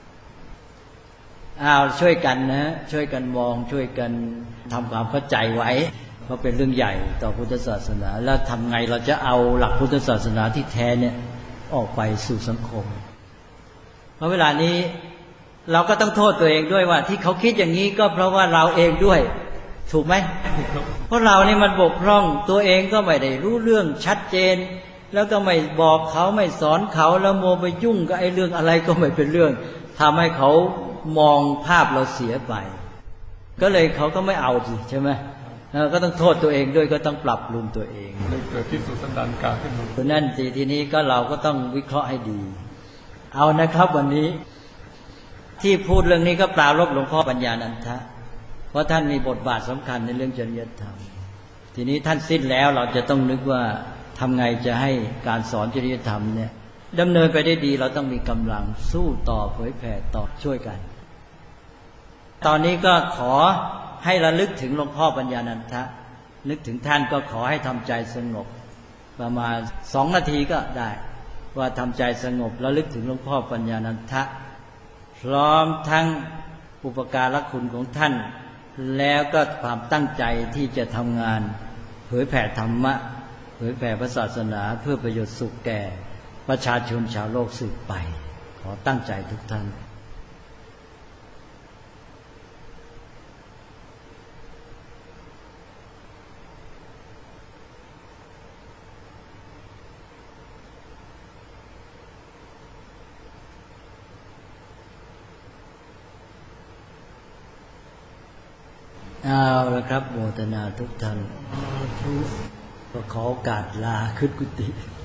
ช่วยกันนะช่วยกันมองช่วยกันทำความเข้าใจไว้เพราะเป็นเรื่องใหญ่ต่อพุทธศาสนาแล้วทำไงเราจะเอาหลักพุทธศาสนาที่แท้เนี่ยออกไปสู่สังคมเพราะเวลานี้เราก็ต้องโทษตัวเองด้วยว่าที่เขาคิดอย่างนี้ก็เพราะว่าเราเองด้วยถูกไหมเพราะเรานี่มันบกพร่องตัวเองก็ไม่ได้รู้เรื่องชัดเจนแล้วก็ไม่บอกเขาไม่สอนเขาแล้วมัวไปยุ่งกับไอ้เรื่องอะไรก็ไม่เป็นเรื่องทำให้เขามองภาพเราเสียไปก็เลยเขาก็ไม่เอาสิใช่ไหมก็ต้องโทษตัวเองด้วยก็ต้องปรับปรุงตัวเองเลยเกิดที่สุดสันดานกาขึ้นมาเพราะนั่นทีนี้ก็เราก็ต้องวิเคราะห์ให้ดีเอานะครับวันนี้ที่พูดเรื่องนี้ก็ปรารภหลวงพ่อปัญญานันทะเพราะท่านมีบทบาทสำคัญในเรื่องจริยธรรมทีนี้ท่านสิ้นแล้วเราจะต้องนึกว่าทำไงจะให้การสอนจริยธรรมเนี่ยดำเนินไปได้ดีเราต้องมีกำลังสู้ต่อเผยแผ่ต่อช่วยกันตอนนี้ก็ขอให้ระลึกถึงหลวงพ่อปัญญานันทะนึกถึงท่านก็ขอให้ทำใจสงบประมาณ2 นาทีก็ได้ว่าทำใจสงบระลึกถึงหลวงพ่อปัญญานันทะพร้อมทั้งอุปการะคุณของท่านแล้วก็ความตั้งใจที่จะทำงานเผยแผ่ธรรมะเผยแผ่พระศาสนาเพื่อประโยชน์สุขแก่ประชาชนชาวโลกสืบไปขอตั้งใจทุกท่านเอาละครับโมทนาทุกท่านก็ขอโอกาสลาขึ้นกุฏิ